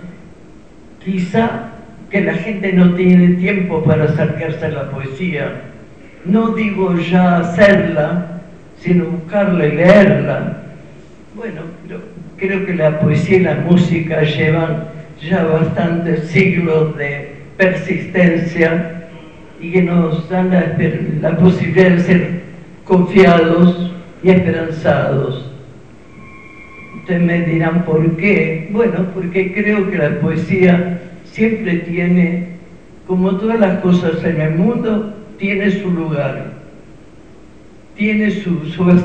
S1: Quizá que la gente no tiene tiempo para acercarse a la poesía. No digo ya hacerla, sino buscarla y leerla. Bueno, creo que la poesía y la música llevan ya bastantes siglos de persistencia y que nos dan la posibilidad de ser confiados y esperanzados. Ustedes me dirán ¿por qué? Bueno, porque creo que la poesía siempre tiene, como todas las cosas en el mundo, tiene su lugar, tiene su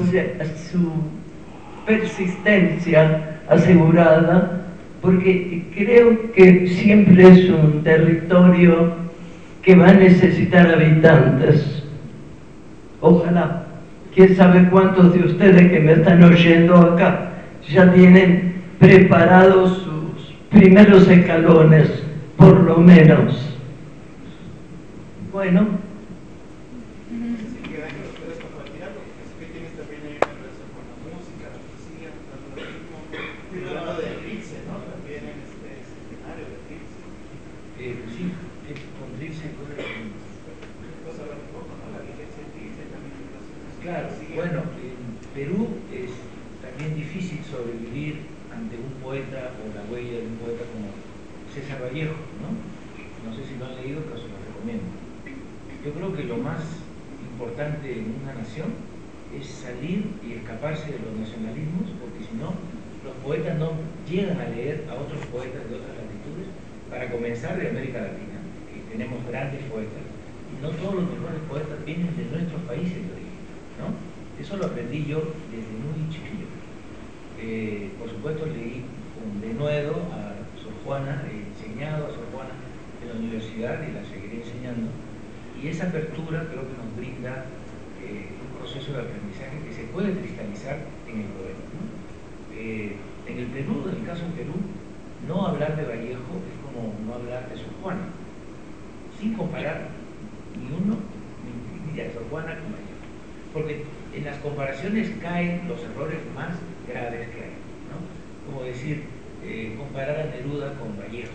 S1: persistencia asegurada, porque creo que siempre es un territorio que va a necesitar habitantes. Ojalá. Quién sabe cuántos de ustedes que me están oyendo acá ya tienen preparados sus primeros escalones, por lo menos. Bueno.
S6: Así que Ángel, ustedes compartir algo, es que tienes también ahí una relación con la música, la poesía, el ritmo, y hablando de Eclipse, ¿no? También en este escenario de Eclipse.
S4: Sí, con Eclipse,
S6: Vamos a hablar un poco, ¿no? La vigencia de Eclipse también.
S4: claro, bueno, en Perú es también difícil sobrevivir ante un poeta o la huella de un poeta como César Vallejo, ¿no? No sé si lo han leído, pero se lo recomiendo. Yo creo que lo más importante en una nación es salir y escaparse de los nacionalismos, porque si no, los poetas no llegan a leer a otros poetas de otras latitudes, para comenzar de América Latina, que tenemos grandes poetas, y no todos los mejores poetas vienen de nuestros países de origen, ¿no? Eso lo aprendí yo desde muy chiquillo. Por supuesto leí con denuedo a Sor Juana, he enseñado a Sor Juana en la universidad y la seguiré enseñando, y esa apertura creo que nos brinda un proceso de aprendizaje que se puede cristalizar en el poema, ¿no? En el Perú, en el caso del Perú, no hablar de Vallejo es como no hablar de Sor Juana, sin comparar ni uno ni a Sor Juana con Vallejo, porque en las comparaciones caen los errores más graves que hay, ¿no? Como decir, comparar a Neruda con Vallejo.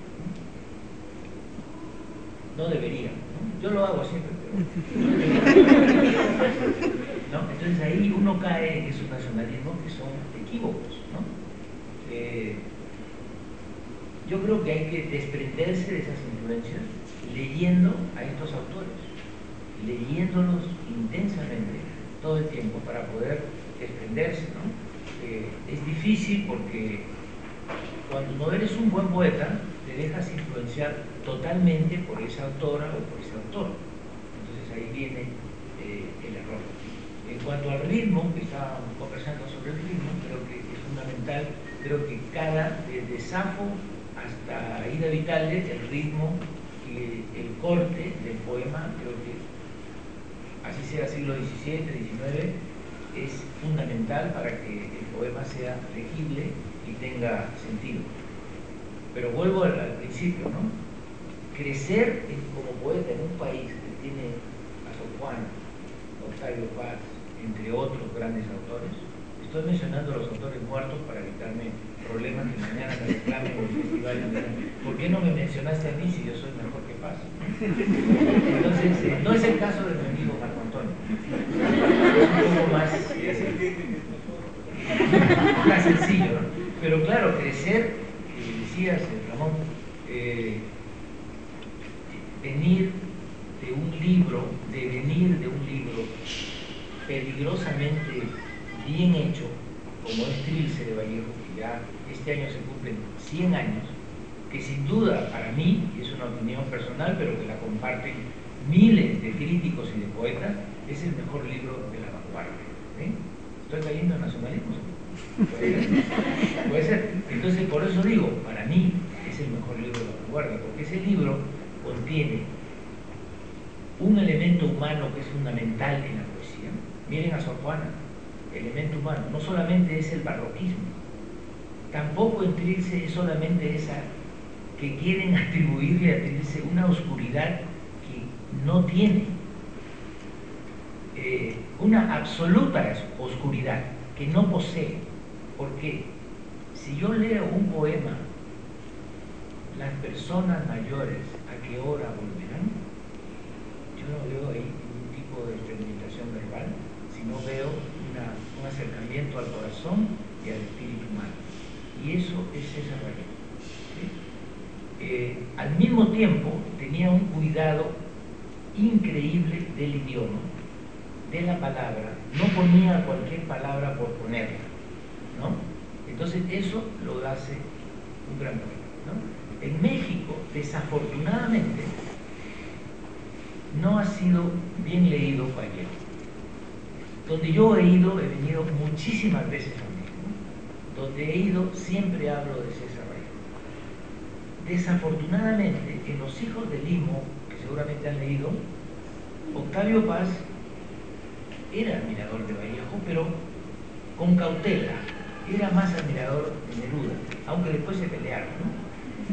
S4: No debería, ¿no? Yo lo hago siempre, pero no debería. ¿No? Entonces ahí uno cae en esos nacionalismos que son equívocos, ¿no? Yo creo que hay que desprenderse de esas influencias leyendo a estos autores, leyéndolos intensamente todo el tiempo para poder desprenderse, ¿no? Es difícil porque cuando no eres un buen poeta te dejas influenciar totalmente por esa autora o por ese autor. Entonces ahí viene el error. En cuanto al ritmo, que estábamos conversando sobre el ritmo, creo que es fundamental. Creo que desde Safo hasta Ida Vitale, el ritmo y el corte del poema, creo que así sea siglo XVII, XIX, es fundamental para que el poema sea legible y tenga sentido. Pero vuelvo al principio, ¿no? Crecer como poeta en un país que tiene a Sor Juana, Octavio Paz, entre otros grandes autores. Estoy mencionando a los autores muertos para evitarme problemas que mañana me reclamen en el festival. ¿Por qué no me mencionaste a mí si yo soy mejor que Paz? Entonces, no es el caso de mi amigo Marco Antonio. Es un poco más sencillo, ¿no? Pero claro, crecer, decías, Ramón, venir de un libro peligrosamente bien hecho, como es Trilce de Vallejo, que ya este año se cumplen 100 años, que sin duda para mí, y es una opinión personal, pero que la comparten miles de críticos y de poetas, es el mejor libro de la vanguardia. ¿Estoy cayendo en nacionalismo? Puede ser. Entonces, por eso digo, para mí es el mejor libro de la vanguardia, porque ese libro contiene un elemento humano que es fundamental en la poesía. Miren a Sor Juana, elemento humano. No solamente es el barroquismo, tampoco en Trilce es solamente esa que quieren atribuirle a Trilce una oscuridad que no tiene, una absoluta oscuridad que no posee. Porque si yo leo un poema, las personas mayores, ¿a qué hora volverán? Yo no veo ahí ningún tipo de experimentación verbal, sino veo un acercamiento al corazón y al espíritu humano. Y eso es César Vallejo. Al mismo tiempo tenía un cuidado increíble del idioma, de la palabra. No ponía cualquier palabra por ponerla, ¿no? Entonces eso lo hace un gran poeta, ¿no? En México, desafortunadamente, no ha sido bien leído Vallejo. Donde yo he venido muchísimas veces a México. Donde he ido, siempre hablo de César Vallejo. Desafortunadamente, en Los hijos de Limo, que seguramente han leído, Octavio Paz era admirador de Vallejo, pero con cautela. Era más admirador de Neruda, aunque después se pelearon, ¿no?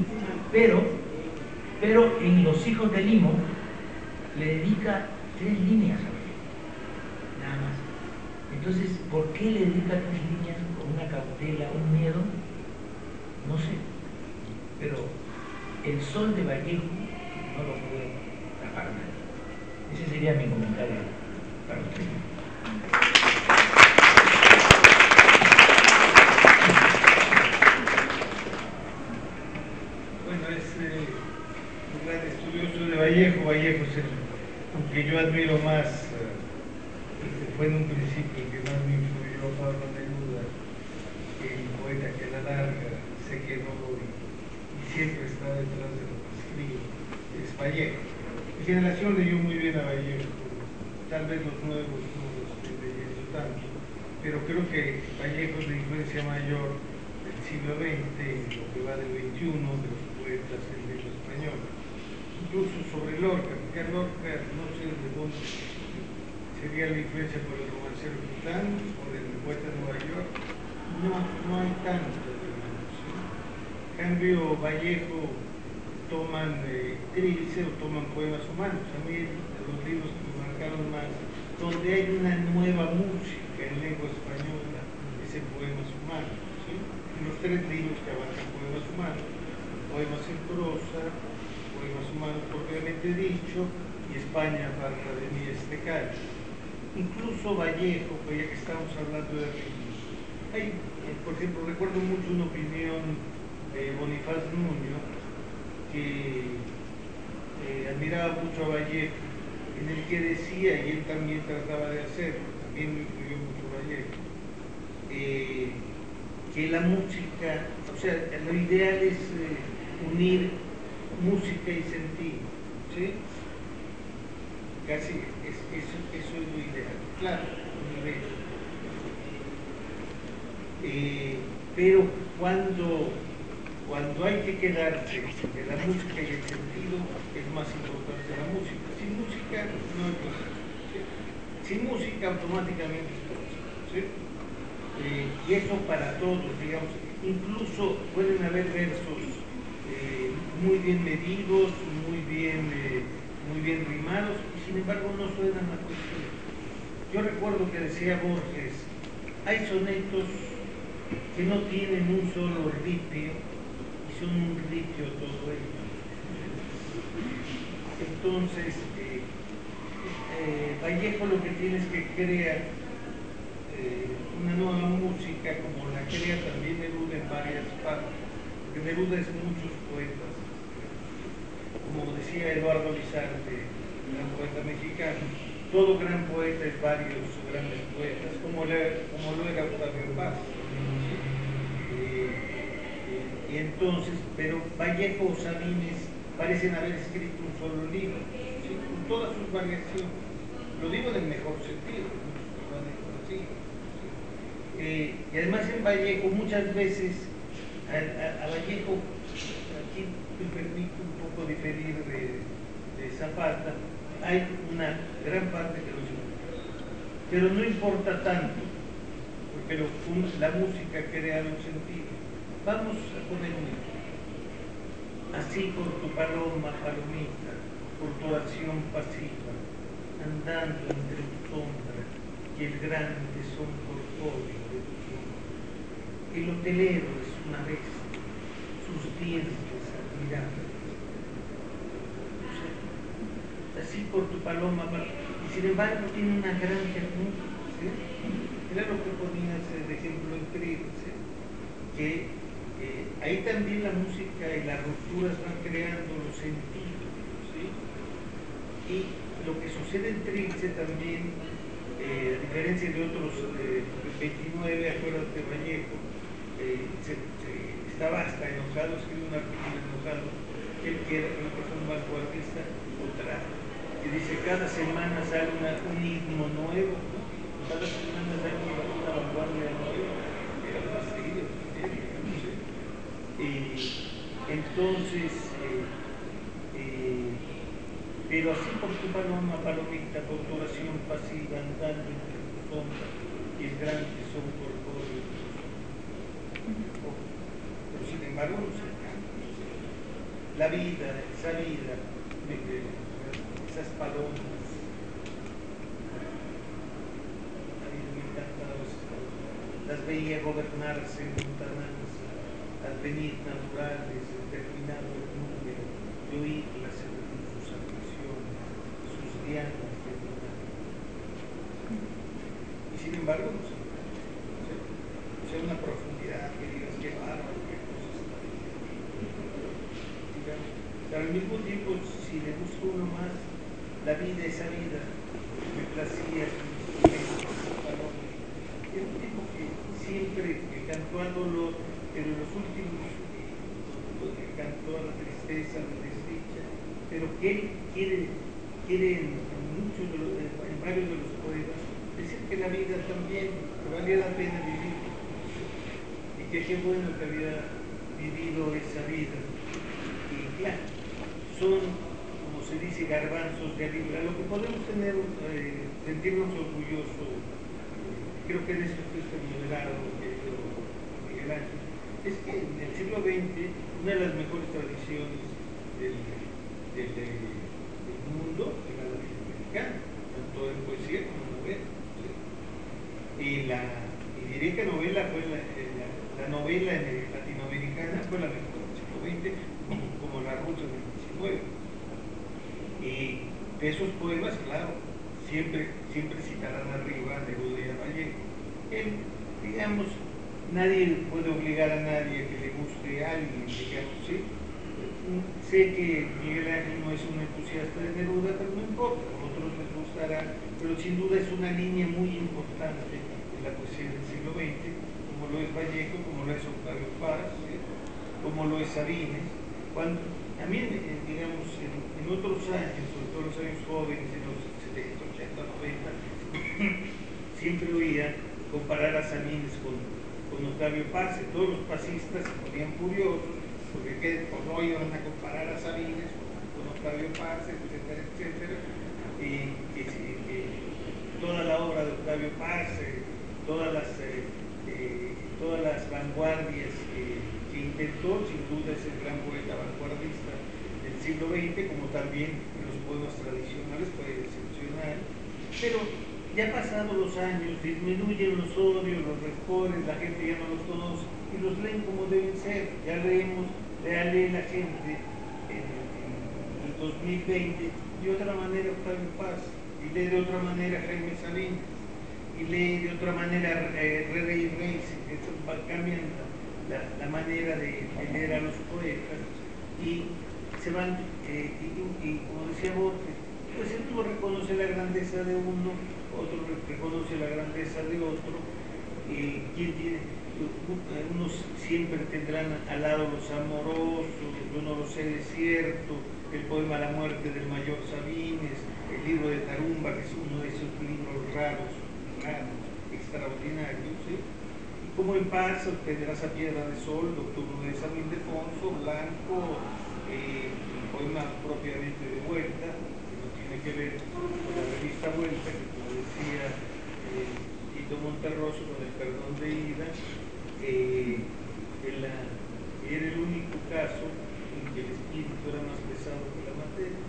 S4: Pero en Los hijos de Limo le dedica 3 líneas a Vallejo, nada más. Entonces, ¿por qué le dedica 3 líneas con una cautela, un miedo? No sé. Pero el sol de Vallejo no lo puede tapar nadie. Ese sería mi comentario para usted.
S2: Bueno, es un gran estudioso de Vallejo. Vallejo es el que yo admiro más, fue en un principio el que más me influyó, Pablo Neruda, el poeta que a la larga se quedó y siempre está detrás de lo que escribe, es Vallejo. Mi generación leyó muy bien a Vallejo, tal vez los nuevos no lo estén leyendo tanto,
S4: pero creo que Vallejo es la influencia mayor del siglo XX, lo que va del XXI, de los poetas en lengua española. Incluso sobre Lorca, porque a Lorca no sé de dónde sería la influencia por el romancero gitano o del poeta de Nueva York. No hay tanto, digamos, ¿sí? En cambio, Vallejo toman trilce o toman poemas humanos. A mí de los libros que me marcaron más, donde hay una nueva música en lengua española, es en poemas humanos, ¿sí? En los tres libros que abarcan poemas humanos, poemas en prosa, poemas humanos propiamente dicho, y España aparta de mí este calle. Incluso Vallejo, pues ya que estamos hablando de ritmos, hay, por ejemplo, recuerdo mucho una opinión de Bonifaz Nuño, que admiraba mucho a Vallejo, en el que decía, y él también trataba de hacerlo, también me influyó mucho Vallejo, que la música, o sea, lo ideal es unir música y sentido, ¿sí? Casi eso es lo ideal, claro, un nivel. Pero cuando hay que quedarse de la música y el sentido, es más importante la música. Sin música no hay cosa, ¿sí? Sin música automáticamente es cosa, ¿sí? Y eso para todos, digamos, incluso pueden haber versos muy bien medidos, muy bien rimados, y sin embargo no suenan a poesía. Yo recuerdo que decía Borges, hay sonetos que no tienen un solo ripio y son un ripio todo ello. Entonces, Vallejo lo que tiene es que crear una nueva música como la crea también Neruda en varias partes, porque Neruda es muchos poetas, como decía Eduardo Lizarte, gran poeta mexicano, todo gran poeta es varios grandes poetas, como lo era Octavio Paz. Y entonces, pero Vallejo o Sabines parecen haber escrito un solo libro, ¿sí? Con todas sus variaciones. Lo digo en el mejor sentido, ¿sí? Y además en Vallejo muchas veces a Vallejo, aquí me permito un poco diferir de Zapata, hay una gran parte que no se gusta, pero no importa tanto, porque la música crea un sentido. Vamos a poner un ejemplo. Así por tu paloma, palomita, por tu acción pasiva, andando entre tu sombra y el grande son corpóreo de tu sombra. El hotelero es una bestia, sus dientes admirables. Así por tu paloma, y sin embargo tiene una gran ternura, ¿sí? Era lo que ponías de ejemplo en Trilce, que ahí también la música y las rupturas van creando los sentidos, ¿sí? Y lo que sucede en Trilce también, a diferencia de otros, 29, acuérdate de Vallejo, estaba hasta enojado, escribió un artículo enojado, él que era un vanguardista, otra, que dice cada semana sale un himno nuevo, ¿no? Cada semana sale una vanguardia nueva, era fastidio, entonces, pero así por tu paloma, palomita, por tu oración pasiva, andando entre tu sombra y el gran tesón corpóreo. Pero sin embargo no se alcanza. La vida, esa vida, esas palomas, a mí me encantaban esas palomas. Las veía gobernarse en lontananza, advenir naturales, determinado el número, de oírlas según sus ambiciones, sus dianas de animal. Y sin embargo no se alcanza. O sea, una profundidad que digas qué bárbaro, qué cosas tan digamos. Pero al mismo tiempo, si le busco uno más, la vida, esa vida, me placía sus palabras. Es un tipo que siempre cantó al dolor, pero en los últimos cantó a la tristeza, a la desdicha, pero que él quiere en varios de los poemas decir que la vida también valía la pena vivir, y que qué bueno que había vivido esa vida. Y claro, son, como se dice, garbanzos de libra. Lo que podemos tener, sentirnos orgullosos, creo que en eso fuiste moderado, Miguel Ángel, es que en el siglo XX una de las mejores tradiciones del mundo era la latinoamericana, tanto en poesía como en novela. ¿Sí? Y diré que novela fue la novela latinoamericana fue la mejor del siglo XX, como la rusa del XIX. Y de esos poemas, claro, siempre citarán arriba de Neruda y a Vallejo. Digamos, nadie puede obligar a nadie a que le guste a alguien, digamos, ¿sí? Sé que Miguel Ángel no es un entusiasta de Neruda, pero no importa, a otros les gustará, pero sin duda es una línea muy importante en la poesía del siglo XX, como lo es Vallejo, como lo es Octavio Paz, ¿sí? Como lo es Sabines. También, digamos, en otros años, sobre todo los años jóvenes, en los 70, 80, 90, siempre oía comparar a Sabines con Octavio Paz, y todos los pasistas se ponían furiosos, porque no iban a comparar a Sabines con Octavio Paz, etcétera, etcétera, y toda la obra de Octavio Paz, todas las vanguardias que intentó, sin duda es el gran poeta vanguardista del siglo XX, como también en los poemas tradicionales fue excepcional, pero ya pasados los años disminuyen los odios, los rencores, la gente ya no los conoce y los leen como deben ser. Ya lee la gente en el 2020 de otra manera Octavio Paz, y lee de otra manera Jaime Sabines, y lee de otra manera Rey Reis, que cambian la manera de leer a los poetas y se van, y como decía Borges, pues uno reconoce la grandeza de uno, otro reconoce la grandeza de otro, y unos siempre tendrán al lado los amorosos, yo no lo sé, es cierto, el poema La muerte del mayor Sabines, el libro de Tarumba, que es uno de esos libros raros, extraordinarios, ¿sí? Y como en Paz tendrás a Piedra de Sol, Nocturno de San Ildefonso, Blanco, el poema propiamente de Vuelta, que no tiene que ver con la revista Vuelta, que como decía Tito Monterroso, con el perdón de Ida, era el único caso en que el espíritu era más pesado que la materia.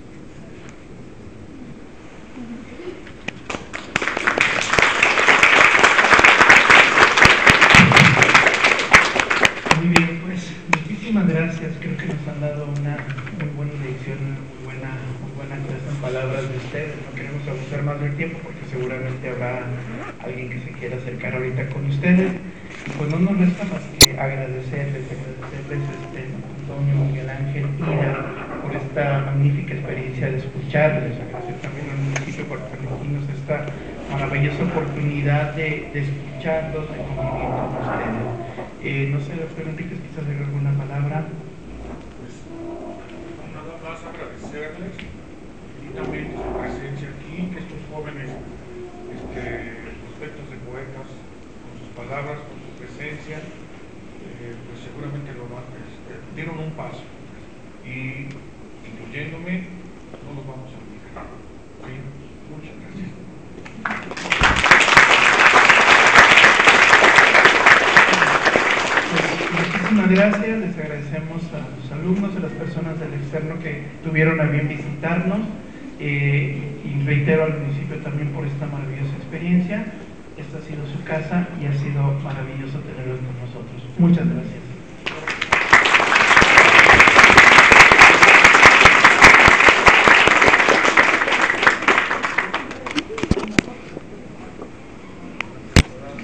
S2: Muy bien, pues muchísimas gracias. Creo que nos han dado una muy buena lección, muy buena clase en palabras de ustedes. No queremos abusar más del tiempo porque seguramente habrá alguien que se quiera acercar ahorita con ustedes. Y pues no nos resta más que agradecerles Antonio, Miguel Ángel, Ida, por esta magnífica experiencia de escucharles. Agradecer también al municipio por permitirnos esta maravillosa oportunidad de escucharlos, de convivir con ustedes. No sé, doctor Enríquez, quizás haga alguna palabra.
S9: Pues nada más agradecerles infinitamente su presencia aquí, que estos jóvenes prospectos de poetas, con sus palabras, con su presencia, pues seguramente dieron un paso, y incluyéndome, no los vamos a olvidar. ¿Sí? Muchas gracias.
S2: Muchísimas gracias, les agradecemos a los alumnos, a las personas del externo que tuvieron a bien visitarnos, y reitero al municipio también por esta maravillosa experiencia. Esta ha sido su casa y ha sido maravilloso tenerlos con nosotros. Muchas gracias.